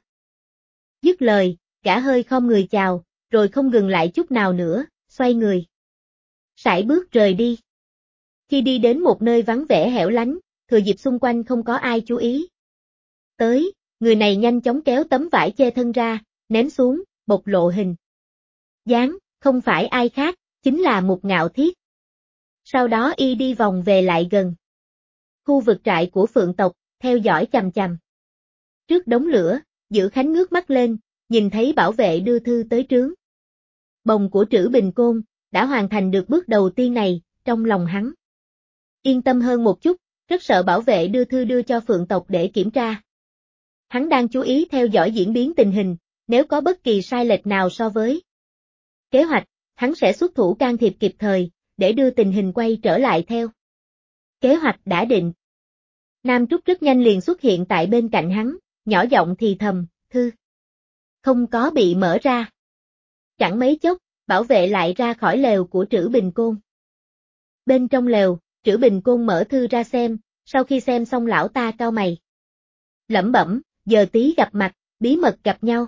Dứt lời, gã hơi khom người chào, rồi không ngừng lại chút nào nữa, xoay người. Sải bước rời đi. Khi đi đến một nơi vắng vẻ hẻo lánh, thừa dịp xung quanh không có ai chú ý tới, người này nhanh chóng kéo tấm vải che thân ra, ném xuống, bộc lộ hình dáng, không phải ai khác, chính là Mục Ngạo Thiết. Sau đó y đi vòng về lại gần khu vực trại của Phượng tộc, theo dõi chằm chằm. Trước đống lửa, Dữ Khánh ngước mắt lên, nhìn thấy bảo vệ đưa thư tới trướng bồng của Trữ Bình Côn, đã hoàn thành được bước đầu tiên này, trong lòng hắn yên tâm hơn một chút, rất sợ bảo vệ đưa thư đưa cho Phượng tộc để kiểm tra. Hắn đang chú ý theo dõi diễn biến tình hình, nếu có bất kỳ sai lệch nào so với kế hoạch, hắn sẽ xuất thủ can thiệp kịp thời, để đưa tình hình quay trở lại theo kế hoạch đã định. Nam Trúc rất nhanh liền xuất hiện tại bên cạnh hắn, nhỏ giọng thì thầm, thư không có bị mở ra. Chẳng mấy chốc, bảo vệ lại ra khỏi lều của Trữ Bình Côn. Bên trong lều, Trữ Bình Côn mở thư ra xem, sau khi xem xong lão ta cau mày. Lẩm bẩm, giờ tí gặp mặt, bí mật gặp nhau.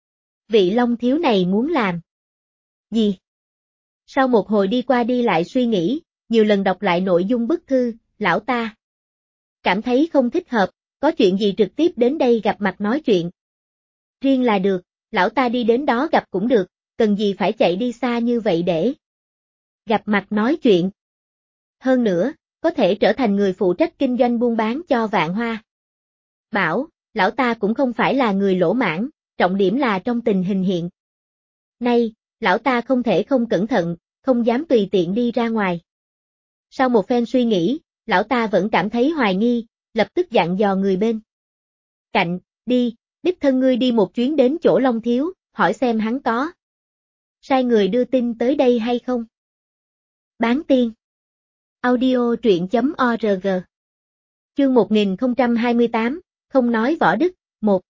Vị Long thiếu này muốn làm gì? Sau một hồi đi qua đi lại suy nghĩ, nhiều lần đọc lại nội dung bức thư, lão ta cảm thấy không thích hợp, có chuyện gì trực tiếp đến đây gặp mặt nói chuyện. Riêng là được, lão ta đi đến đó gặp cũng được, cần gì phải chạy đi xa như vậy để gặp mặt nói chuyện. Hơn nữa, có thể trở thành người phụ trách kinh doanh buôn bán cho Vạn Hoa Bảo, lão ta cũng không phải là người lỗ mãn, trọng điểm là trong tình hình hiện nay, lão ta không thể không cẩn thận, không dám tùy tiện đi ra ngoài. Sau một phen suy nghĩ, lão ta vẫn cảm thấy hoài nghi, lập tức dặn dò người bên cạnh, đi, đích thân ngươi đi một chuyến đến chỗ Long Thiếu, hỏi xem hắn có sai người đưa tin tới đây hay không. Bán tiên. Audio truyện.org. Chương 1028, không nói võ đức, 1.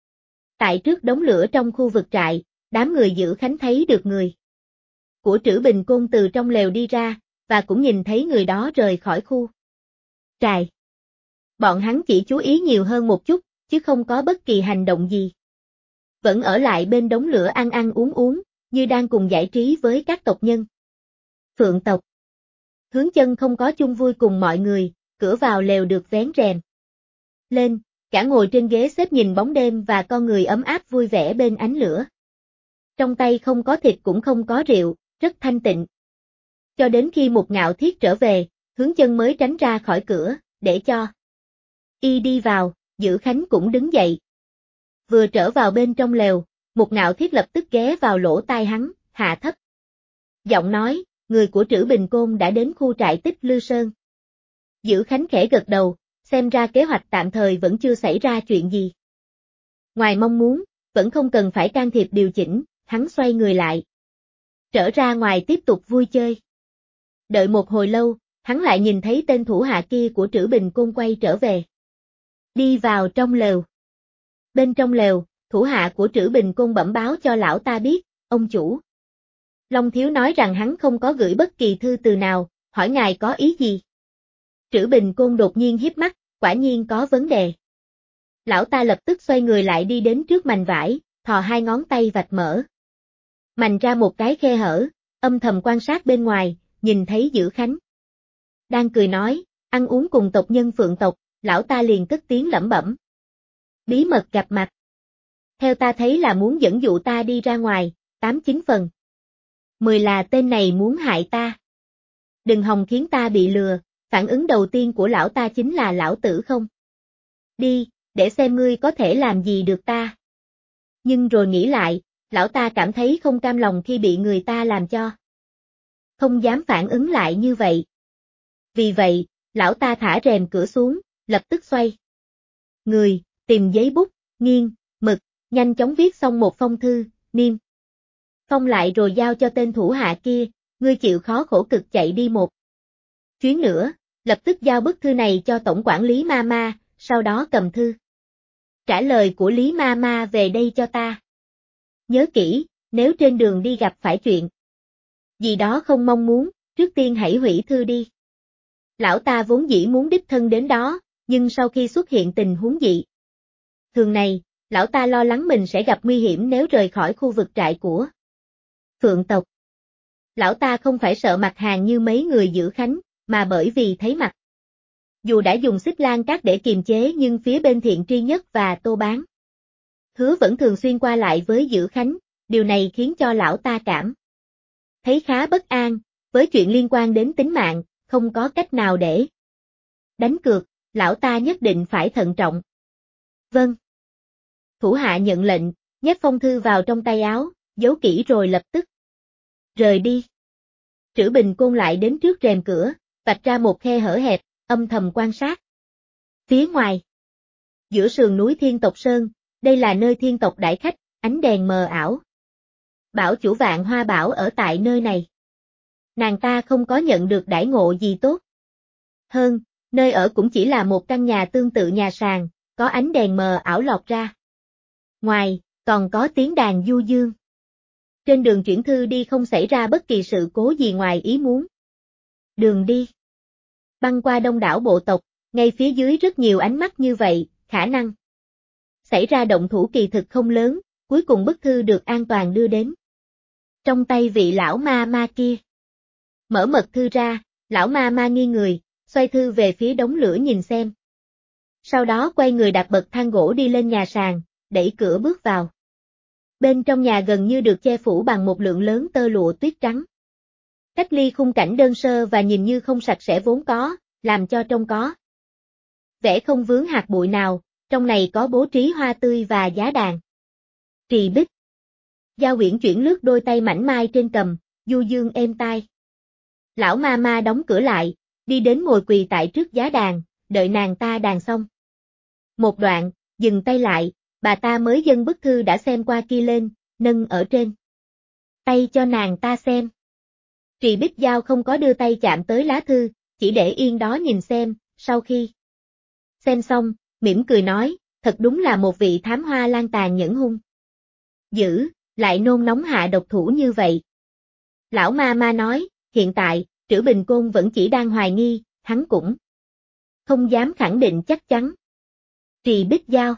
Tại trước đống lửa trong khu vực trại, đám người giữ khánh thấy được người của Trữ Bình Côn từ trong lều đi ra, và cũng nhìn thấy người đó rời khỏi khu trại. Bọn hắn chỉ chú ý nhiều hơn một chút, chứ không có bất kỳ hành động gì. Vẫn ở lại bên đống lửa ăn ăn uống uống, như đang cùng giải trí với các tộc nhân. Phượng tộc. Hướng Chân không có chung vui cùng mọi người, cửa vào lều được vén rèm lên, cả ngồi trên ghế xếp nhìn bóng đêm và con người ấm áp vui vẻ bên ánh lửa. Trong tay không có thịt cũng không có rượu, rất thanh tịnh. Cho đến khi Một Ngạo Thiết trở về, Hướng Chân mới tránh ra khỏi cửa, để cho y đi vào, Giữ Khánh cũng đứng dậy. Vừa trở vào bên trong lều, Một Ngạo Thiết lập tức ghé vào lỗ tai hắn, hạ thấp giọng nói, người của Trữ Bình Côn đã đến khu trại Tích Lư Sơn. Giữ Khánh khẽ gật đầu, xem ra kế hoạch tạm thời vẫn chưa xảy ra chuyện gì. Ngoài mong muốn, vẫn không cần phải can thiệp điều chỉnh, hắn xoay người lại. Trở ra ngoài tiếp tục vui chơi. Đợi một hồi lâu, hắn lại nhìn thấy tên thủ hạ kia của Trữ Bình Côn quay trở về. Đi vào trong lều. Bên trong lều, thủ hạ của Trữ Bình Côn bẩm báo cho lão ta biết, ông chủ. Long Thiếu nói rằng hắn không có gửi bất kỳ thư từ nào, hỏi ngài có ý gì. Trữ Bình Côn đột nhiên híp mắt, quả nhiên có vấn đề. Lão ta lập tức xoay người lại đi đến trước mành vải, thò hai ngón tay vạch mở. Mành ra một cái khe hở, âm thầm quan sát bên ngoài, nhìn thấy Giữ Khánh đang cười nói, ăn uống cùng tộc nhân Phượng tộc, lão ta liền cất tiếng lẩm bẩm. Bí mật gặp mặt. Theo ta thấy là muốn dẫn dụ ta đi ra ngoài, 8-9 phần. 10 là tên này muốn hại ta. Đừng hòng khiến ta bị lừa, phản ứng đầu tiên của lão ta chính là lão tử không. Đi, để xem ngươi có thể làm gì được ta. Nhưng rồi nghĩ lại, lão ta cảm thấy không cam lòng khi bị người ta làm cho. Không dám phản ứng lại như vậy. Vì vậy, lão ta thả rèm cửa xuống, lập tức xoay người, tìm giấy bút, nghiêng, mực, nhanh chóng viết xong một phong thư, niêm phong lại rồi giao cho tên thủ hạ kia, ngươi chịu khó khổ cực chạy đi một chuyến nữa, lập tức giao bức thư này cho tổng quản lý Mama, sau đó cầm thư. Trả lời của Lý Mama về đây cho ta. Nhớ kỹ, nếu trên đường đi gặp phải chuyện gì đó không mong muốn, trước tiên hãy hủy thư đi. Lão ta vốn dĩ muốn đích thân đến đó, nhưng sau khi xuất hiện tình huống dị thường này, lão ta lo lắng mình sẽ gặp nguy hiểm nếu rời khỏi khu vực trại của Phượng tộc. Lão ta không phải sợ mặt hàng như mấy người Giữ Khánh, mà bởi vì thấy mặt. Dù đã dùng xích lan cát để kiềm chế nhưng phía bên Thiện Tri Nhất và Tô Bán Hứa vẫn thường xuyên qua lại với Giữ Khánh, điều này khiến cho lão ta cảm thấy khá bất an, với chuyện liên quan đến tính mạng, không có cách nào để đánh cược, lão ta nhất định phải thận trọng. Vâng. Thủ hạ nhận lệnh, nhét phong thư vào trong tay áo, giấu kỹ rồi lập tức rời đi. Trữ Bình Côn lại đến trước rèm cửa, vạch ra một khe hở hẹp, âm thầm quan sát. Phía ngoài, giữa sườn núi Thiên Tộc Sơn, đây là nơi thiên tộc đãi khách, ánh đèn mờ ảo. Bảo chủ Vạn Hoa Bảo ở tại nơi này. Nàng ta không có nhận được đãi ngộ gì tốt. Hơn, nơi ở cũng chỉ là một căn nhà tương tự nhà sàn, có ánh đèn mờ ảo lọt ra. Ngoài, còn có tiếng đàn du dương. Trên đường chuyển thư đi không xảy ra bất kỳ sự cố gì ngoài ý muốn. Đường đi băng qua đông đảo bộ tộc, ngay phía dưới rất nhiều ánh mắt như vậy, khả năng xảy ra động thủ kỳ thực không lớn, cuối cùng bức thư được an toàn đưa đến trong tay vị lão ma ma kia. Mở mật thư ra, lão ma ma nghiêng người, xoay thư về phía đống lửa nhìn xem. Sau đó quay người đặt bậc thang gỗ đi lên nhà sàn, đẩy cửa bước vào. Bên trong nhà gần như được che phủ bằng một lượng lớn tơ lụa tuyết trắng. Cách ly khung cảnh đơn sơ và nhìn như không sạch sẽ vốn có, làm cho trông có vẻ không vướng hạt bụi nào, trong này có bố trí hoa tươi và giá đàn. Trì bích. Giao Uyển chuyển lướt đôi tay mảnh mai trên cầm, du dương êm tai. Lão ma ma đóng cửa lại, đi đến ngồi quỳ tại trước giá đàn, đợi nàng ta đàn xong. Một đoạn, dừng tay lại, bà ta mới dâng bức thư đã xem qua kia lên, nâng ở trên tay cho nàng ta xem. Trì Bích Giao không có đưa tay chạm tới lá thư, chỉ để yên đó nhìn xem, sau khi xem xong, mỉm cười nói, thật đúng là một vị thám hoa lan tàn nhẫn hung dữ, lại nôn nóng hạ độc thủ như vậy. Lão ma ma nói, hiện tại, Trữ Bình Côn vẫn chỉ đang hoài nghi, hắn cũng không dám khẳng định chắc chắn. Trì Bích Giao,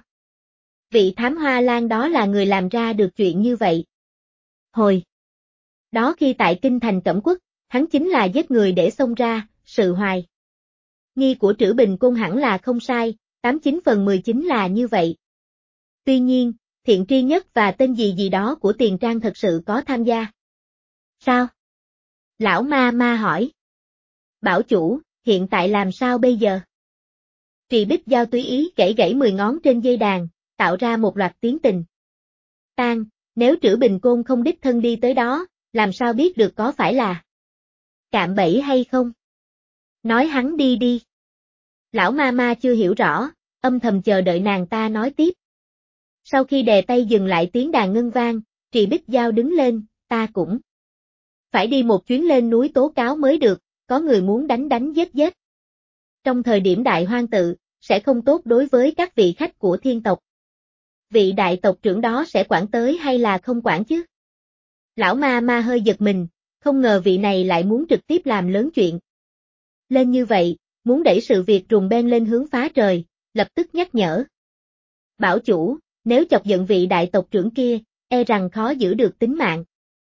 vị thám hoa lan đó là người làm ra được chuyện như vậy. Hồi đó khi tại kinh thành Cẩm Quốc, hắn chính là giết người để xông ra, sự hoài nghi của Trữ Bình Côn hẳn là không sai, 89/10 chính là như vậy. Tuy nhiên, Thiện Tri Nhất và tên gì gì đó của Tiền Trang thật sự có tham gia. Sao? Lão ma ma hỏi. Bảo chủ, hiện tại làm sao bây giờ? Trì Bích Giao tùy ý gãy gãy 10 ngón trên dây đàn, tạo ra một loạt tiếng tình. Tan, nếu Trữ Bình Côn không đích thân đi tới đó, làm sao biết được có phải là cạm bẫy hay không? Nói hắn đi đi. Lão ma ma chưa hiểu rõ, âm thầm chờ đợi nàng ta nói tiếp. Sau khi đè tay dừng lại tiếng đàn ngân vang, Trì Bích Giao đứng lên, ta cũng phải đi một chuyến lên núi tố cáo mới được, có người muốn đánh giết. Trong thời điểm đại hoang tự, sẽ không tốt đối với các vị khách của thiên tộc. Vị đại tộc trưởng đó sẽ quản tới hay là không quản chứ? Lão ma ma hơi giật mình, không ngờ vị này lại muốn trực tiếp làm lớn chuyện lên như vậy, muốn đẩy sự việc rùng beng lên hướng phá trời, lập tức nhắc nhở. Bảo chủ, nếu chọc giận vị đại tộc trưởng kia, e rằng khó giữ được tính mạng.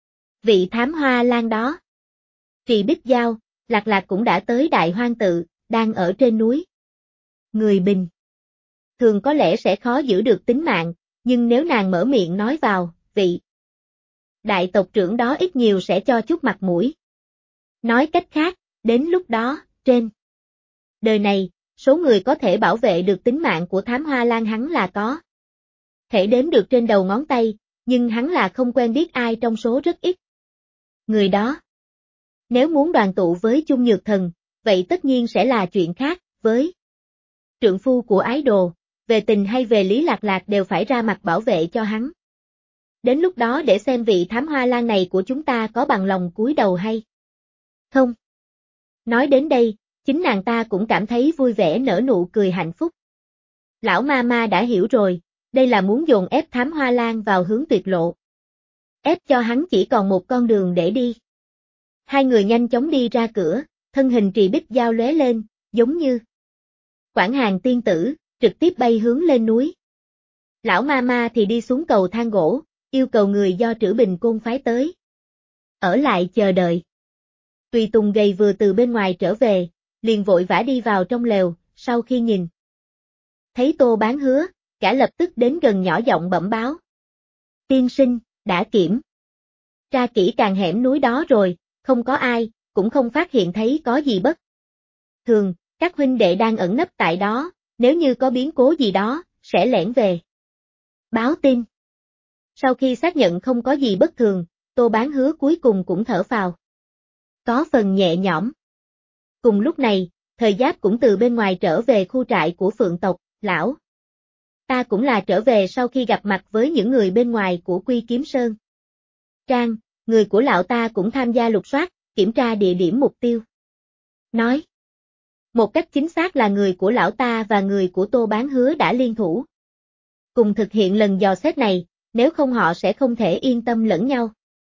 Vị thám hoa lan đó. Trì Bích Giao, Lạc Lạc cũng đã tới đại hoang tự, đang ở trên núi. Người bình thường có lẽ sẽ khó giữ được tính mạng, nhưng nếu nàng mở miệng nói vào, vị đại tộc trưởng đó ít nhiều sẽ cho chút mặt mũi. Nói cách khác, đến lúc đó, trên đời này, số người có thể bảo vệ được tính mạng của thám hoa lan hắn là có thể đếm được trên đầu ngón tay, nhưng hắn là không quen biết ai trong số rất ít người đó. Nếu muốn đoàn tụ với Chung Nhược Thần, vậy tất nhiên sẽ là chuyện khác, với trượng phu của ái đồ, về tình hay về lý Lạc Lạc đều phải ra mặt bảo vệ cho hắn. Đến lúc đó để xem vị thám hoa lan này của chúng ta có bằng lòng cúi đầu hay không. Nói đến đây, chính nàng ta cũng cảm thấy vui vẻ nở nụ cười hạnh phúc. Lão ma ma đã hiểu rồi, đây là muốn dồn ép thám hoa lan vào hướng tuyệt lộ. Ép cho hắn chỉ còn một con đường để đi. Hai người nhanh chóng đi ra cửa, thân hình Trì Bích Giao lóe lên, giống như Quảng Hàn tiên tử, trực tiếp bay hướng lên núi. Lão ma ma thì đi xuống cầu thang gỗ, yêu cầu người do Trữ Bình Côn phái tới ở lại chờ đợi. Tùy Tùng gầy vừa từ bên ngoài trở về, liền vội vã đi vào trong lều, sau khi nhìn thấy Tô Bán Hứa, cả lập tức đến gần nhỏ giọng bẩm báo. Tiên sinh, đã kiểm tra kỹ càng hẻm núi đó rồi, không có ai, cũng không phát hiện thấy có gì bất thường, các huynh đệ đang ẩn nấp tại đó, nếu như có biến cố gì đó, sẽ lẻn về báo tin. Sau khi xác nhận không có gì bất thường, Tô Bán Hứa cuối cùng cũng thở phào có phần nhẹ nhõm. Cùng lúc này, Thời Giáp cũng từ bên ngoài trở về khu trại của Phượng tộc, lão. Ta cũng là trở về sau khi gặp mặt với những người bên ngoài của Quy Kiếm Sơn. Trang, người của lão ta cũng tham gia lục soát, kiểm tra địa điểm mục tiêu. Nói. Một cách chính xác là người của lão ta và người của Tô Bán Hứa đã liên thủ. Cùng thực hiện lần dò xét này, nếu không họ sẽ không thể yên tâm lẫn nhau.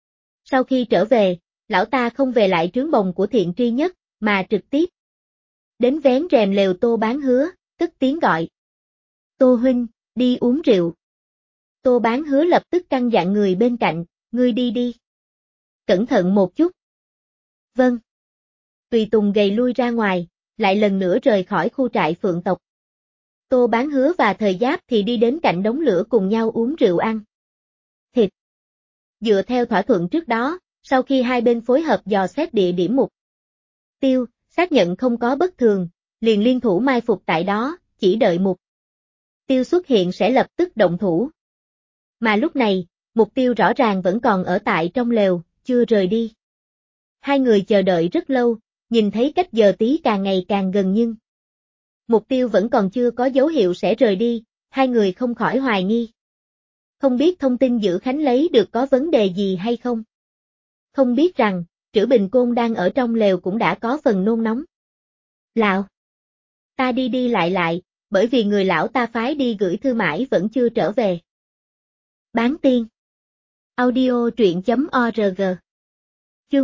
Sau khi trở về, lão ta không về lại trướng bồng của Thiện Tri Nhất, mà trực tiếp đến vén rèm lều Tô Bán Hứa, cất tiếng gọi. Tô huynh, đi uống rượu. Tô Bán Hứa lập tức căn dặn người bên cạnh, ngươi đi đi. Cẩn thận một chút. Vâng. Tùy Tùng gầy lui ra ngoài, lại lần nữa rời khỏi khu trại Phượng tộc. Tô Bán Hứa và Thời Giáp thì đi đến cạnh đống lửa cùng nhau uống rượu ăn thịt. Dựa theo thỏa thuận trước đó, sau khi hai bên phối hợp dò xét địa điểm mục tiêu, xác nhận không có bất thường, liền liên thủ mai phục tại đó, chỉ đợi mục tiêu xuất hiện sẽ lập tức động thủ. Mà lúc này, mục tiêu rõ ràng vẫn còn ở tại trong lều, chưa rời đi. Hai người chờ đợi rất lâu, Nhìn thấy cách giờ tí càng ngày càng gần nhưng mục tiêu vẫn còn chưa có dấu hiệu sẽ rời đi, hai người không khỏi hoài nghi. Không biết thông tin Dữ Khánh lấy được có vấn đề gì hay không? Không biết rằng, Trữ Bình Côn đang ở trong lều cũng đã có phần nôn nóng. Lão! Ta đi đi lại, bởi vì người lão ta phái đi gửi thư mãi vẫn chưa trở về. Bán tiên. Audio truyện.org. Chương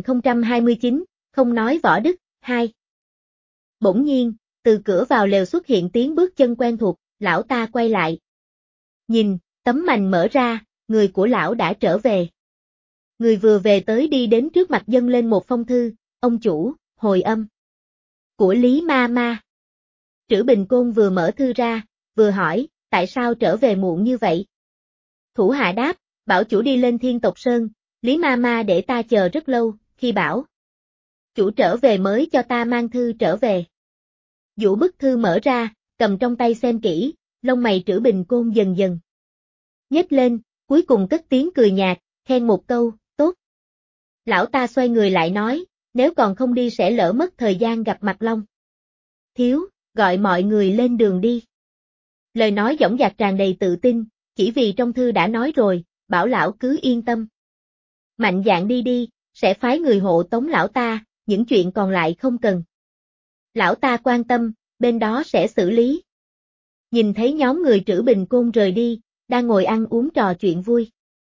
1029, không nói võ đức, 2. Bỗng nhiên, từ cửa vào lều xuất hiện tiếng bước chân quen thuộc, lão ta quay lại. Nhìn, tấm mành mở ra, người của lão đã trở về. Người vừa về tới đi đến trước mặt dâng lên một phong thư, ông chủ, hồi âm. Của Lý Ma Ma. Trữ Bình Côn vừa mở thư ra, vừa hỏi, tại sao trở về muộn như vậy? Thủ hạ đáp, bảo chủ đi lên Thiên Tộc Sơn, Lý Ma Ma để ta chờ rất lâu, khi bảo chủ trở về mới cho ta mang thư trở về. Vũ bức thư mở ra, cầm trong tay xem kỹ, lông mày Trữ Bình Côn dần dần nhếch lên, cuối cùng cất tiếng cười nhạt, khen một câu, tốt. Lão ta xoay người lại nói, nếu còn không đi sẽ lỡ mất thời gian gặp mặt Long thiếu, gọi mọi người lên đường đi. Lời nói dõng dạc tràn đầy tự tin, chỉ vì trong thư đã nói rồi, bảo lão cứ yên tâm. Mạnh dạn đi đi, sẽ phái người hộ tống lão ta, những chuyện còn lại không cần. Lão ta quan tâm, bên đó sẽ xử lý. Nhìn thấy nhóm người Trữ Bình Côn rời đi, đang ngồi ăn uống trò chuyện vui.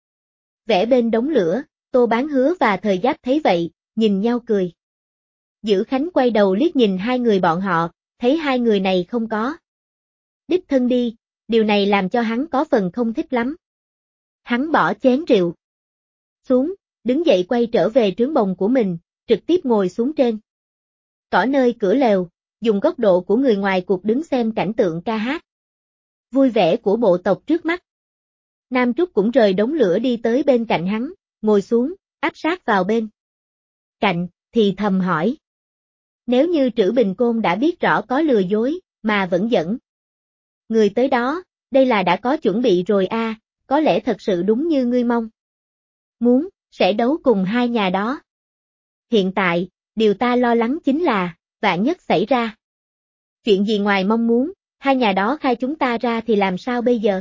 Vẽ bên đống lửa, Tô Bán Hứa và Thời Giáp thấy vậy, nhìn nhau cười. Dữ Khánh quay đầu liếc nhìn hai người bọn họ, thấy hai người này không có đích thân đi, điều này làm cho hắn có phần không thích lắm. Hắn bỏ chén rượu xuống, đứng dậy quay trở về trướng bồng của mình, trực tiếp ngồi xuống trên cỏ nơi cửa lều, dùng góc độ của người ngoài cuộc đứng xem cảnh tượng ca hát vui vẻ của bộ tộc trước mắt. Nam Trúc cũng rời đống lửa đi tới bên cạnh hắn, ngồi xuống, áp sát vào bên cạnh, thì thầm hỏi. Nếu như Trữ Bình Côn đã biết rõ có lừa dối, mà vẫn dẫn người tới đó, đây là đã có chuẩn bị rồi a, có lẽ thật sự đúng như ngươi mong muốn, sẽ đấu cùng hai nhà đó. Hiện tại, điều ta lo lắng chính là, vạn nhất xảy ra chuyện gì ngoài mong muốn, hai nhà đó khai chúng ta ra thì làm sao bây giờ?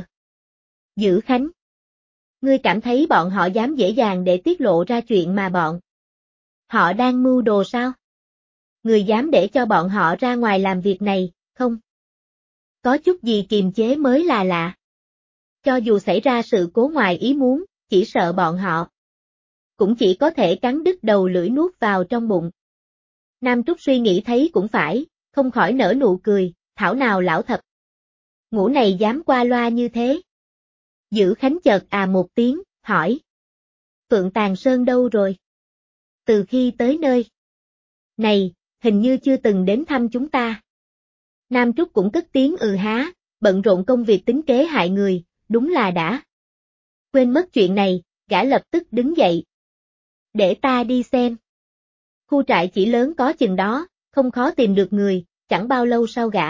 Dữ Khánh, ngươi cảm thấy bọn họ dám dễ dàng để tiết lộ ra chuyện mà bọn họ đang mưu đồ sao? Người dám để cho bọn họ ra ngoài làm việc này, không? Có chút gì kiềm chế mới là lạ. Cho dù xảy ra sự cố ngoài ý muốn, chỉ sợ bọn họ cũng chỉ có thể cắn đứt đầu lưỡi nuốt vào trong bụng. Nam Trúc suy nghĩ thấy cũng phải, không khỏi nở nụ cười, thảo nào lão thập ngũ này dám qua loa như thế. Dữ Khánh chợt một tiếng, hỏi. Phượng Tàng Sơn đâu rồi? Từ khi tới nơi này, hình như chưa từng đến thăm chúng ta. Nam Trúc cũng cất tiếng há, bận rộn công việc tính kế hại người, đúng là đã quên mất chuyện này, gã lập tức đứng dậy. Để ta đi xem. Khu trại chỉ lớn có chừng đó, không khó tìm được người, chẳng bao lâu sau gã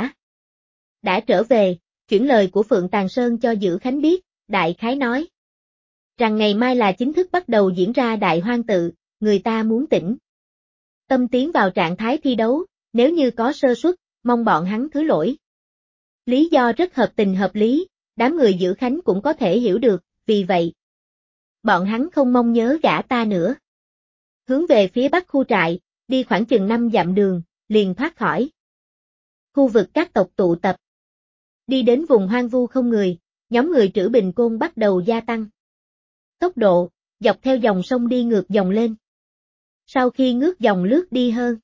đã trở về, chuyển lời của Phượng Tàng Sơn cho Dữ Khánh biết, đại khái nói rằng ngày mai là chính thức bắt đầu diễn ra đại hoang tự, người ta muốn tỉnh tâm tiến vào trạng thái thi đấu, nếu như có sơ suất, mong bọn hắn thứ lỗi. Lý do rất hợp tình hợp lý, đám người Dữ Khánh cũng có thể hiểu được, vì vậy bọn hắn không mong nhớ gã ta nữa. Hướng về phía bắc khu trại, đi khoảng chừng 5 dặm đường, liền thoát khỏi khu vực các tộc tụ tập. Đi đến vùng hoang vu không người, nhóm người Trữ Bình Côn bắt đầu gia tăng tốc độ, dọc theo dòng sông đi ngược dòng lên. Sau khi ngước dòng lướt đi hơn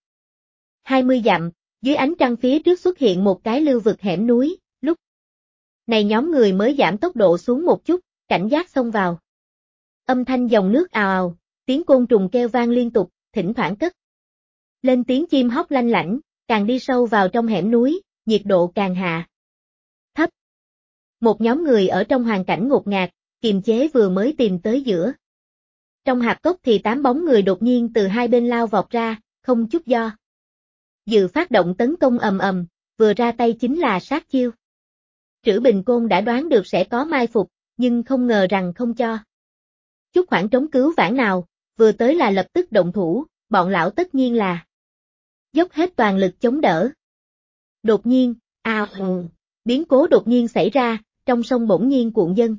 20 dặm, dưới ánh trăng phía trước xuất hiện một cái lưu vực hẻm núi, lúc này nhóm người mới giảm tốc độ xuống một chút, cảnh giác xông vào. Âm thanh dòng nước ào ào, tiếng côn trùng kêu vang liên tục, thỉnh thoảng cất lên tiếng chim hót lanh lảnh, càng đi sâu vào trong hẻm núi, nhiệt độ càng hạ thấp. Một nhóm người ở trong hoàn cảnh ngột ngạt, kiềm chế vừa mới tìm tới giữa. Trong hạp cốc thì 8 bóng người đột nhiên từ hai bên lao vọt ra, không chút do dự phát động tấn công ầm ầm, vừa ra tay chính là sát chiêu. Trữ Bình Côn đã đoán được sẽ có mai phục, nhưng không ngờ rằng không cho chút khoảng trống cứu vãn nào, vừa tới là lập tức động thủ, bọn lão tất nhiên là dốc hết toàn lực chống đỡ. Đột nhiên, biến cố đột nhiên xảy ra, trong sông bỗng nhiên cuộn dâng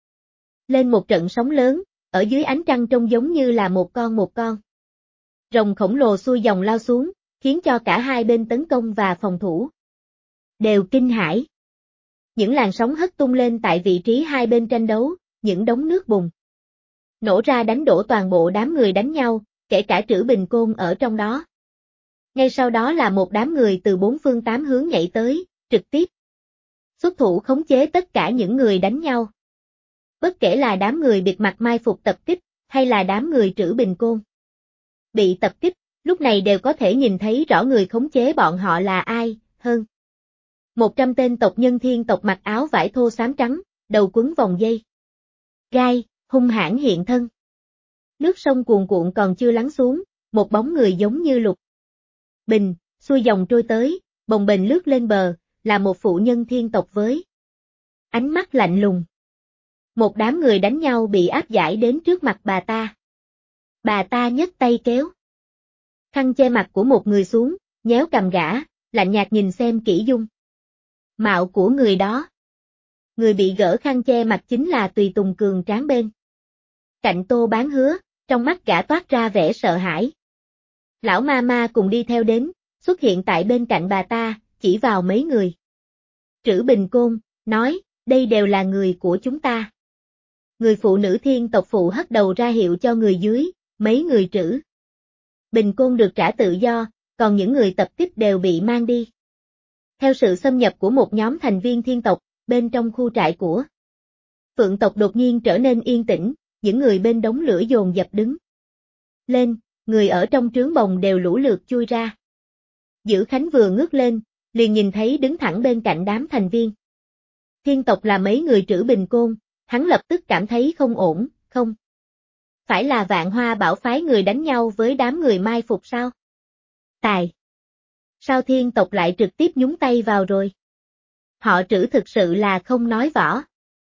lên một trận sóng lớn, ở dưới ánh trăng trông giống như là một con rồng khổng lồ xuôi dòng lao xuống, khiến cho cả hai bên tấn công và phòng thủ đều kinh hãi. Những làn sóng hất tung lên tại vị trí hai bên tranh đấu, những đống nước bùng nổ ra đánh đổ toàn bộ đám người đánh nhau, kể cả Trữ Bình Côn ở trong đó. Ngay sau đó là một đám người từ bốn phương tám hướng nhảy tới, trực tiếp xuất thủ khống chế tất cả những người đánh nhau. Bất kể là đám người bịt mặt mai phục tập kích, hay là đám người Trữ Bình Côn bị tập kích, lúc này đều có thể nhìn thấy rõ người khống chế bọn họ là ai, hơn 100 tên tộc nhân thiên tộc mặc áo vải thô xám trắng, đầu quấn vòng dây gai, hung hãn hiện thân. Nước sông cuồn cuộn còn chưa lắng xuống, một bóng người giống như lục bình, xuôi dòng trôi tới, bồng bềnh lướt lên bờ, là một phụ nhân thiên tộc với ánh mắt lạnh lùng. Một đám người đánh nhau bị áp giải đến trước mặt bà ta. Bà ta nhấc tay kéo khăn che mặt của một người xuống, nhéo cằm gã, lạnh nhạt nhìn xem kỹ dung mạo của người đó. Người bị gỡ khăn che mặt chính là Tùy Tùng cường tráng bên cạnh Tô Bán Hứa, trong mắt gã toát ra vẻ sợ hãi. Lão ma ma cùng đi theo đến, xuất hiện tại bên cạnh bà ta, chỉ vào mấy người. Trữ Bình Côn, nói, đây đều là người của chúng ta. Người phụ nữ thiên tộc phụ hất đầu ra hiệu cho người dưới, mấy người Trữ Bình Côn được trả tự do, còn những người tập kích đều bị mang đi. Theo sự xâm nhập của một nhóm thành viên thiên tộc, bên trong khu trại của Phượng tộc đột nhiên trở nên yên tĩnh, những người bên đống lửa dồn dập đứng lên, người ở trong trướng bồng đều lũ lượt chui ra. Dữ Khánh vừa ngước lên, liền nhìn thấy đứng thẳng bên cạnh đám thành viên thiên tộc là mấy người Trữ Bình Côn, hắn lập tức cảm thấy không ổn, không phải là Vạn Hoa Bảo phái người đánh nhau với đám người mai phục sao? Sao thiên tộc lại trực tiếp nhúng tay vào rồi? Họ Trữ thực sự là không nói võ.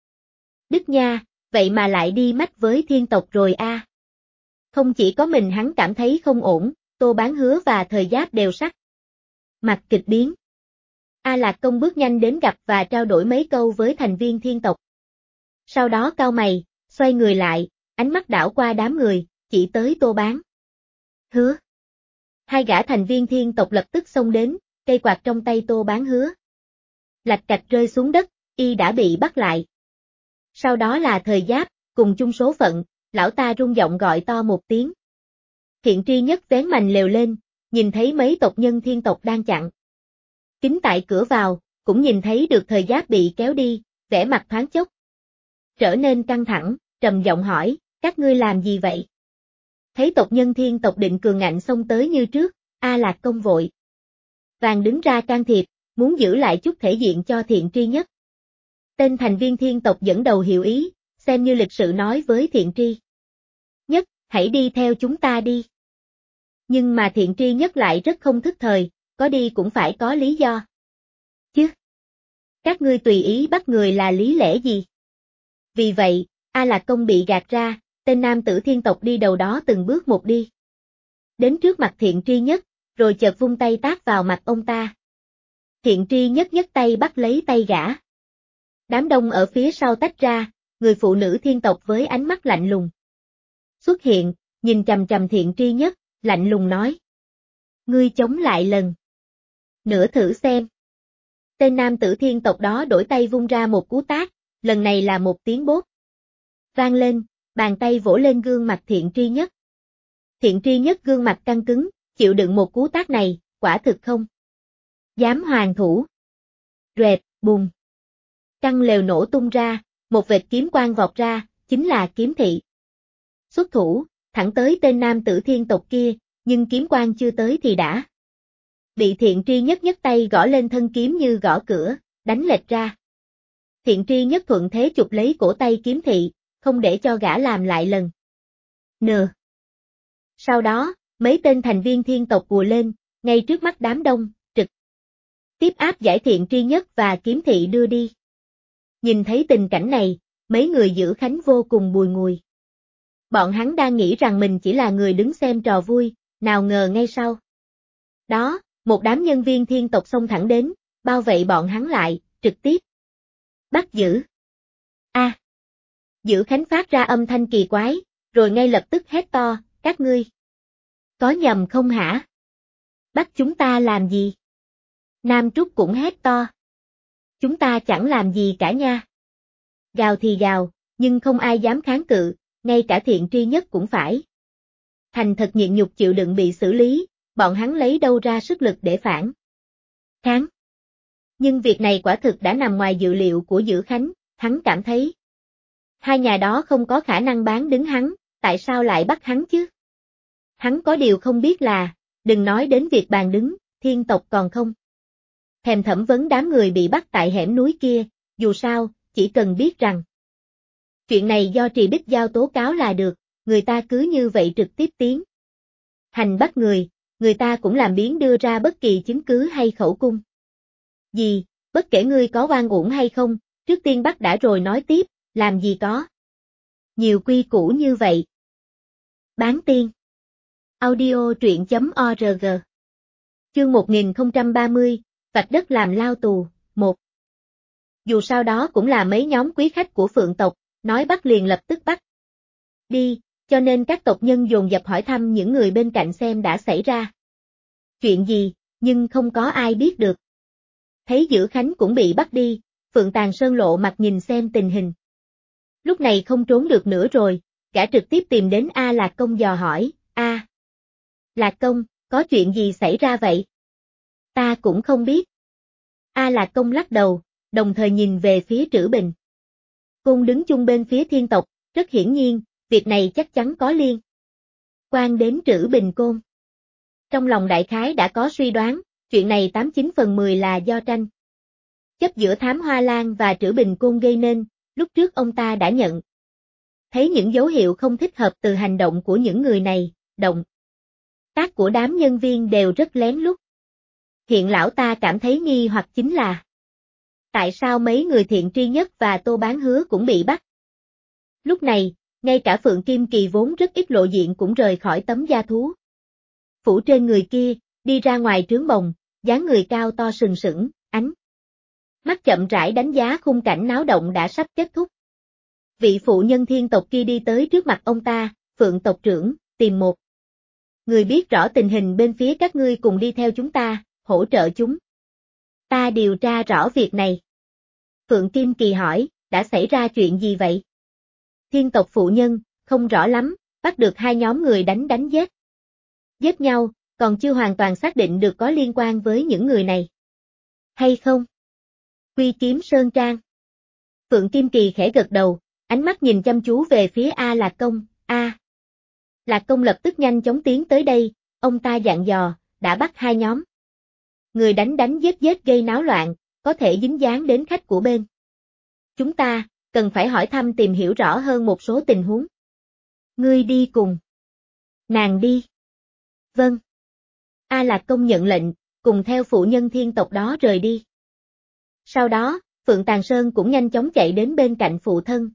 Đức nha, vậy mà lại đi mách với thiên tộc rồi a. Không chỉ có mình hắn cảm thấy không ổn, Tô Bán Hứa và Thời Giáp đều sắc mặt kịch biến. A Lạc Công bước nhanh đến gặp và trao đổi mấy câu với thành viên thiên tộc. Sau đó cau mày, xoay người lại, ánh mắt đảo qua đám người, chỉ tới Tô Bán Hứa. Hai gã thành viên thiên tộc lập tức xông đến, cây quạt trong tay Tô Bán Hứa lạch cạch rơi xuống đất, y đã bị bắt lại. Sau đó là Thời Giáp, cùng chung số phận, lão ta rung giọng gọi to một tiếng. Thiện Tri Nhất vén mành lều lên, nhìn thấy mấy tộc nhân thiên tộc đang chặn kín tại cửa vào, cũng nhìn thấy được Thời Giáp bị kéo đi, vẻ mặt thoáng chốc trở nên căng thẳng, trầm giọng hỏi, các ngươi làm gì vậy? Thấy tộc nhân thiên tộc định cường ngạnh xông tới như trước, A Lạc Công vội vàng đứng ra can thiệp, muốn giữ lại chút thể diện cho Thiện Tri Nhất. Tên thành viên thiên tộc dẫn đầu hiểu ý, xem như lịch sự nói với Thiện Tri Nhất, hãy đi theo chúng ta đi. Nhưng mà Thiện Tri Nhất lại rất không thức thời, có đi cũng phải có lý do. Chứ, các ngươi tùy ý bắt người là lý lẽ gì? Vì vậy, A Lạc Công bị gạt ra, tên nam tử thiên tộc đi đầu đó từng bước một đi. Đến trước mặt Thiện Tri Nhất, rồi chợt vung tay tát vào mặt ông ta. Thiện Tri Nhất nhấc tay bắt lấy tay gã. Đám đông ở phía sau tách ra, người phụ nữ thiên tộc với ánh mắt lạnh lùng xuất hiện, nhìn chằm chằm Thiện Tri Nhất, lạnh lùng nói. Ngươi chống lại lần nữa thử xem. Tên nam tử thiên tộc đó đổi tay vung ra một cú tát, lần này là một tiếng bốp vang lên, bàn tay vỗ lên gương mặt Thiện Tri Nhất. Thiện Tri Nhất gương mặt căng cứng, chịu đựng một cú tát này, quả thực không dám hoàn thủ. Rẹt, bùng. Căn lều nổ tung ra, một vệt kiếm quang vọt ra, chính là kiếm thị. Xuất thủ, thẳng tới tên nam tử thiên tộc kia, nhưng kiếm quang chưa tới thì đã bị Thiện Tri Nhất nhấc tay gõ lên thân kiếm như gõ cửa, đánh lệch ra. Thiện Tri Nhất thuận thế chụp lấy cổ tay kiếm thị, không để cho gã làm lại lần nữa. Sau đó, mấy tên thành viên thiên tộc ùa lên, ngay trước mắt đám đông, trực tiếp áp giải Thiện Tri Nhất và kiếm thị đưa đi. Nhìn thấy tình cảnh này, mấy người Dữ Khánh vô cùng bùi ngùi. Bọn hắn đang nghĩ rằng mình chỉ là người đứng xem trò vui, nào ngờ ngay sau đó, Một đám nhân viên thiên tộc xông thẳng đến, bao vây bọn hắn lại, trực tiếp bắt giữ. A! Dữ Khánh phát ra âm thanh kỳ quái, rồi ngay lập tức hét to, các ngươi có nhầm không hả? Bắt chúng ta làm gì? Nam Trúc cũng hét to. Chúng ta chẳng làm gì cả nha. Gào thì gào, nhưng không ai dám kháng cự, ngay cả thiện tri nhất cũng phải thành thật nhịn nhục chịu đựng bị xử lý, bọn hắn lấy đâu ra sức lực để phản kháng. Nhưng việc này quả thực đã nằm ngoài dự liệu của Dữ Khánh, hắn cảm thấy hai nhà đó không có khả năng bán đứng hắn, tại sao lại bắt hắn chứ? Hắn có điều không biết là, đừng nói đến việc bàn đứng, thiên tộc còn không thèm thẩm vấn đám người bị bắt tại hẻm núi kia, dù sao, chỉ cần biết rằng chuyện này do Trì Bích Giao tố cáo là được, người ta cứ như vậy trực tiếp tiến hành bắt người ta cũng làm biếng đưa ra bất kỳ chứng cứ hay khẩu cung gì, bất kể ngươi có oan uổng hay không, trước tiên bắt đã rồi nói tiếp, làm gì có nhiều quy củ như vậy. Bán tiên. Audio truyện.org. Chương 1030, vạch đất làm lao tù, 1. Dù sao đó cũng là mấy nhóm quý khách của Phượng tộc, nói bắt liền lập tức bắt đi, cho nên các tộc nhân dồn dập hỏi thăm những người bên cạnh xem đã xảy ra chuyện gì, nhưng không có ai biết được. Thấy Dữ Khánh cũng bị bắt đi, Phượng Tàn Sơn lộ mặt nhìn xem tình hình. Lúc này không trốn được nữa rồi, gã trực tiếp tìm đến A Lạc Công dò hỏi, A Lạc Công, có chuyện gì xảy ra vậy? Ta cũng không biết. A Lạc Công lắc đầu, đồng thời nhìn về phía Trữ Bình Côn đứng chung bên phía thiên tộc, rất hiển nhiên, việc này chắc chắn có liên quan đến Trữ Bình Côn. Trong lòng đại khái đã có suy đoán, chuyện này 89 phần 10 là do tranh chấp giữa Thám Hoa Lan và Trữ Bình Côn gây nên, lúc trước ông ta đã nhận thấy những dấu hiệu không thích hợp từ hành động của những người này, động tác của đám nhân viên đều rất lén lút. Hiện lão ta cảm thấy nghi hoặc chính là tại sao mấy người Thiện Tri Nhất và Tô Bán Hứa cũng bị bắt. Lúc này, ngay cả Phượng Kim Kỳ vốn rất ít lộ diện cũng rời khỏi tấm da thú phủ trên người kia, đi ra ngoài trướng bồng, dáng người cao to sừng sững, ánh mắt chậm rãi đánh giá khung cảnh náo động đã sắp kết thúc. Vị phụ nhân thiên tộc kia đi tới trước mặt ông ta, Phượng tộc trưởng, tìm một người biết rõ tình hình bên phía các ngươi cùng đi theo chúng ta, hỗ trợ chúng ta điều tra rõ việc này. Phượng Kim Kỳ hỏi, đã xảy ra chuyện gì vậy? Thiên tộc phụ nhân, không rõ lắm, bắt được hai nhóm người đánh giết nhau, còn chưa hoàn toàn xác định được có liên quan với những người này hay không. Quy Kiếm Sơn Trang. Phượng Kim Kỳ khẽ gật đầu, ánh mắt nhìn chăm chú về phía A Lạc Công. A Lạc Công lập tức nhanh chóng tiến tới đây, ông ta dặn dò, đã bắt hai nhóm người đánh giết gây náo loạn, có thể dính dáng đến khách của bên chúng ta, cần phải hỏi thăm tìm hiểu rõ hơn một số tình huống. Ngươi đi cùng nàng đi. Vâng. A Lạc Công nhận lệnh, cùng theo phụ nhân thiên tộc đó rời đi. Sau đó, Phượng Tàn Sơn cũng nhanh chóng chạy đến bên cạnh phụ thân.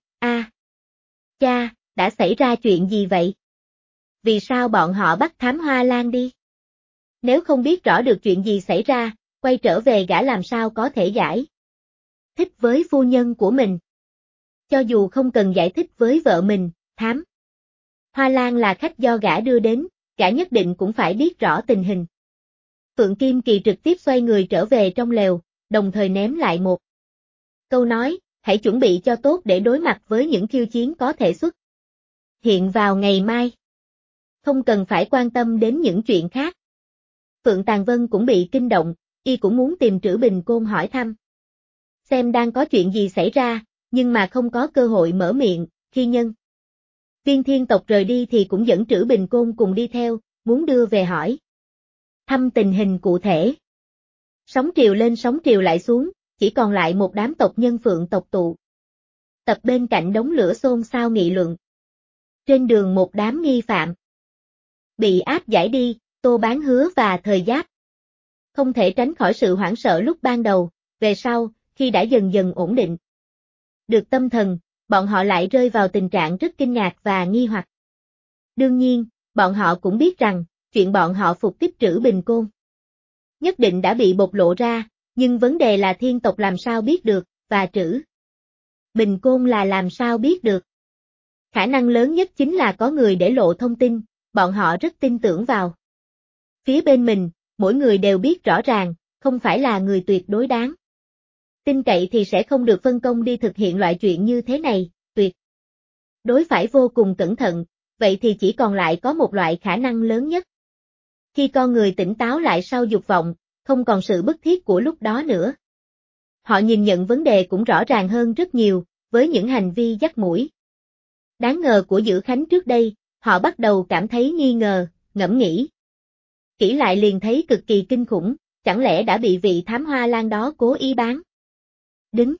Cha, đã xảy ra chuyện gì vậy? Vì sao bọn họ bắt Thám Hoa Lan đi? Nếu không biết rõ được chuyện gì xảy ra, quay trở về gã làm sao có thể giải thích với phu nhân của mình. Cho dù không cần giải thích với vợ mình, Thám Hoa Lan là khách do gã đưa đến, gã nhất định cũng phải biết rõ tình hình. Phượng Kim Kỳ trực tiếp xoay người trở về trong lều, đồng thời ném lại một câu nói, hãy chuẩn bị cho tốt để đối mặt với những khiêu chiến có thể xuất hiện vào ngày mai. Không cần phải quan tâm đến những chuyện khác. Phượng Tàn Vân cũng bị kinh động, y cũng muốn tìm Trữ Bình Côn hỏi thăm xem đang có chuyện gì xảy ra, nhưng mà không có cơ hội mở miệng, khi nhân viên thiên tộc rời đi thì cũng dẫn Trữ Bình Côn cùng đi theo, muốn đưa về hỏi thăm tình hình cụ thể. Sóng triều lên sóng triều lại xuống, chỉ còn lại một đám tộc nhân Phượng tộc tụ tập bên cạnh đống lửa xôn xao nghị luận. Trên đường một đám nghi phạm bị áp giải đi, Tô Bán Hứa và Thời Giáp không thể tránh khỏi sự hoảng sợ lúc ban đầu, về sau, khi đã dần dần ổn định được tâm thần, bọn họ lại rơi vào tình trạng rất kinh ngạc và nghi hoặc. Đương nhiên, bọn họ cũng biết rằng, chuyện bọn họ phục tiếp Trữ Bình Côn nhất định đã bị bộc lộ ra, nhưng vấn đề là thiên tộc làm sao biết được, và Trữ Bình Côn là làm sao biết được. Khả năng lớn nhất chính là có người để lộ thông tin, bọn họ rất tin tưởng vào. Phía bên mình, mỗi người đều biết rõ ràng, không phải là người tuyệt đối đáng tin cậy thì sẽ không được phân công đi thực hiện loại chuyện như thế này, tuyệt đối phải vô cùng cẩn thận, vậy thì chỉ còn lại có một loại khả năng lớn nhất. Khi con người tỉnh táo lại sau dục vọng, không còn sự bức thiết của lúc đó nữa. Họ nhìn nhận vấn đề cũng rõ ràng hơn rất nhiều, với những hành vi dắt mũi đáng ngờ của Dữ Khánh trước đây, họ bắt đầu cảm thấy nghi ngờ, ngẫm nghĩ. Kỹ lại liền thấy cực kỳ kinh khủng, chẳng lẽ đã bị vị thám hoa lan đó cố ý bán đứng.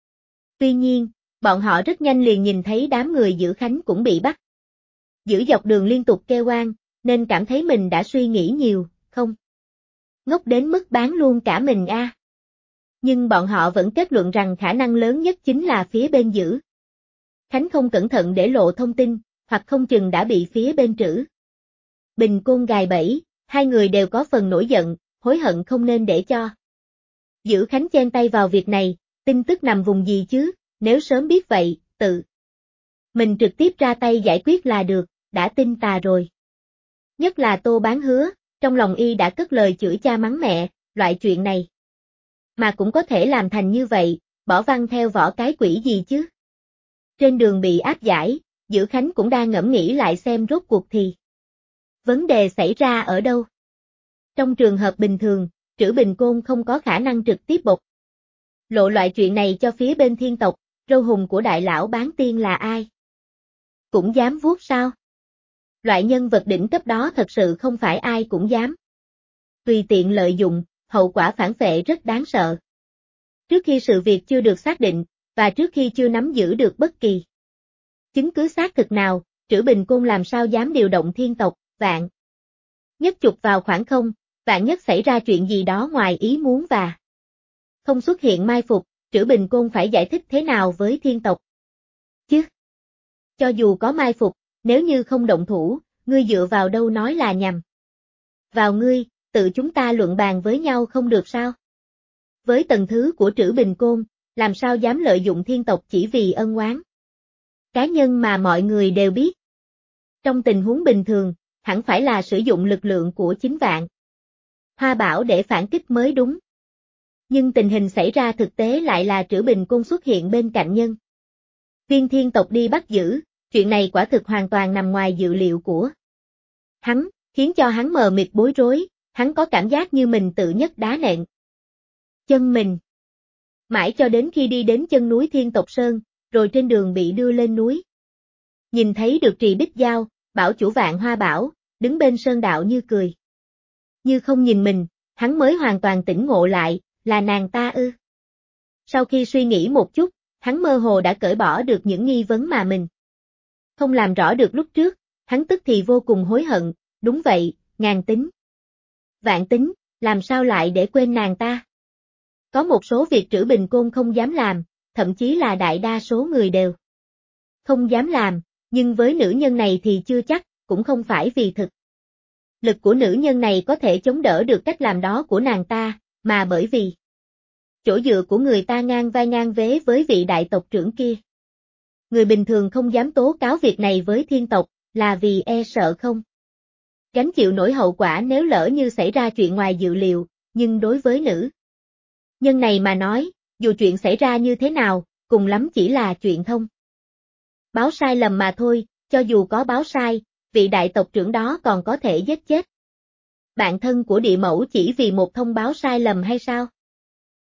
Tuy nhiên, bọn họ rất nhanh liền nhìn thấy đám người Dữ Khánh cũng bị bắt giữ dọc đường liên tục kêu oan, nên cảm thấy mình đã suy nghĩ nhiều, không ngốc đến mức bán luôn cả mình a. Nhưng bọn họ vẫn kết luận rằng khả năng lớn nhất chính là phía bên Dữ Khánh không cẩn thận để lộ thông tin, hoặc không chừng đã bị phía bên Trữ Bình Côn gài bẫy, hai người đều có phần nổi giận, hối hận không nên để cho Dữ Khánh chen tay vào việc này, tin tức nằm vùng gì chứ, nếu sớm biết vậy, tự mình trực tiếp ra tay giải quyết là được, đã tin tà rồi. Nhất là Tô Bán Hứa, trong lòng y đã cất lời chửi cha mắng mẹ, loại chuyện này mà cũng có thể làm thành như vậy, bỏ văn theo vỏ cái quỷ gì chứ. Trên đường bị áp giải, Dữ Khánh cũng đang ngẫm nghĩ lại xem rốt cuộc thì vấn đề xảy ra ở đâu. Trong trường hợp bình thường, Trữ Bình Côn không có khả năng trực tiếp bộc lộ loại chuyện này cho phía bên thiên tộc, râu hùng của đại lão bán tiên là ai? Cũng dám vuốt sao? Loại nhân vật đỉnh cấp đó thật sự không phải ai cũng dám tùy tiện lợi dụng, hậu quả phản phệ rất đáng sợ. Trước khi sự việc chưa được xác định, và trước khi chưa nắm giữ được bất kỳ chứng cứ xác thực nào, Trữ Bình Côn làm sao dám điều động thiên tộc, vạn nhất chụp vào khoảng không, vạn nhất xảy ra chuyện gì đó ngoài ý muốn và không xuất hiện mai phục, Trữ Bình Côn phải giải thích thế nào với thiên tộc chứ? Cho dù có mai phục, nếu như không động thủ, ngươi dựa vào đâu nói là nhằm vào ngươi, tự chúng ta luận bàn với nhau không được sao? Với tầng thứ của Trữ Bình Côn, làm sao dám lợi dụng thiên tộc chỉ vì ân oán cá nhân mà mọi người đều biết. Trong tình huống bình thường, hẳn phải là sử dụng lực lượng của chính Vạn Hoa Bảo để phản kích mới đúng. Nhưng tình hình xảy ra thực tế lại là Trữ Bình Côn xuất hiện bên cạnh nhân viên thiên tộc đi bắt giữ, chuyện này quả thực hoàn toàn nằm ngoài dự liệu của hắn, khiến cho hắn mờ mịt bối rối, hắn có cảm giác như mình tự nhấc đá nện chân mình. Mãi cho đến khi đi đến chân núi Thiên Tộc Sơn, rồi trên đường bị đưa lên núi. Nhìn thấy được Trì Bích Giao, bảo chủ Vạn Hoa Bảo, đứng bên sơn đạo như cười. Như không nhìn mình, hắn mới hoàn toàn tỉnh ngộ lại, là nàng ta ư. Sau khi suy nghĩ một chút, hắn mơ hồ đã cởi bỏ được những nghi vấn mà mình không làm rõ được lúc trước, hắn tức thì vô cùng hối hận, đúng vậy, ngàn tính vạn tính, làm sao lại để quên nàng ta. Có một số việc Trữ Bình Côn không dám làm, thậm chí là đại đa số người đều không dám làm, nhưng với nữ nhân này thì chưa chắc, cũng không phải vì thực lực của nữ nhân này có thể chống đỡ được cách làm đó của nàng ta, mà bởi vì chỗ dựa của người ta ngang vai ngang vế với vị đại tộc trưởng kia. Người bình thường không dám tố cáo việc này với thiên tộc, là vì e sợ không gánh chịu nổi hậu quả nếu lỡ như xảy ra chuyện ngoài dự liệu, nhưng đối với nữ nhân này mà nói, dù chuyện xảy ra như thế nào, cùng lắm chỉ là chuyện thông báo sai lầm mà thôi, cho dù có báo sai, vị đại tộc trưởng đó còn có thể giết chết bạn thân của địa mẫu chỉ vì một thông báo sai lầm hay sao?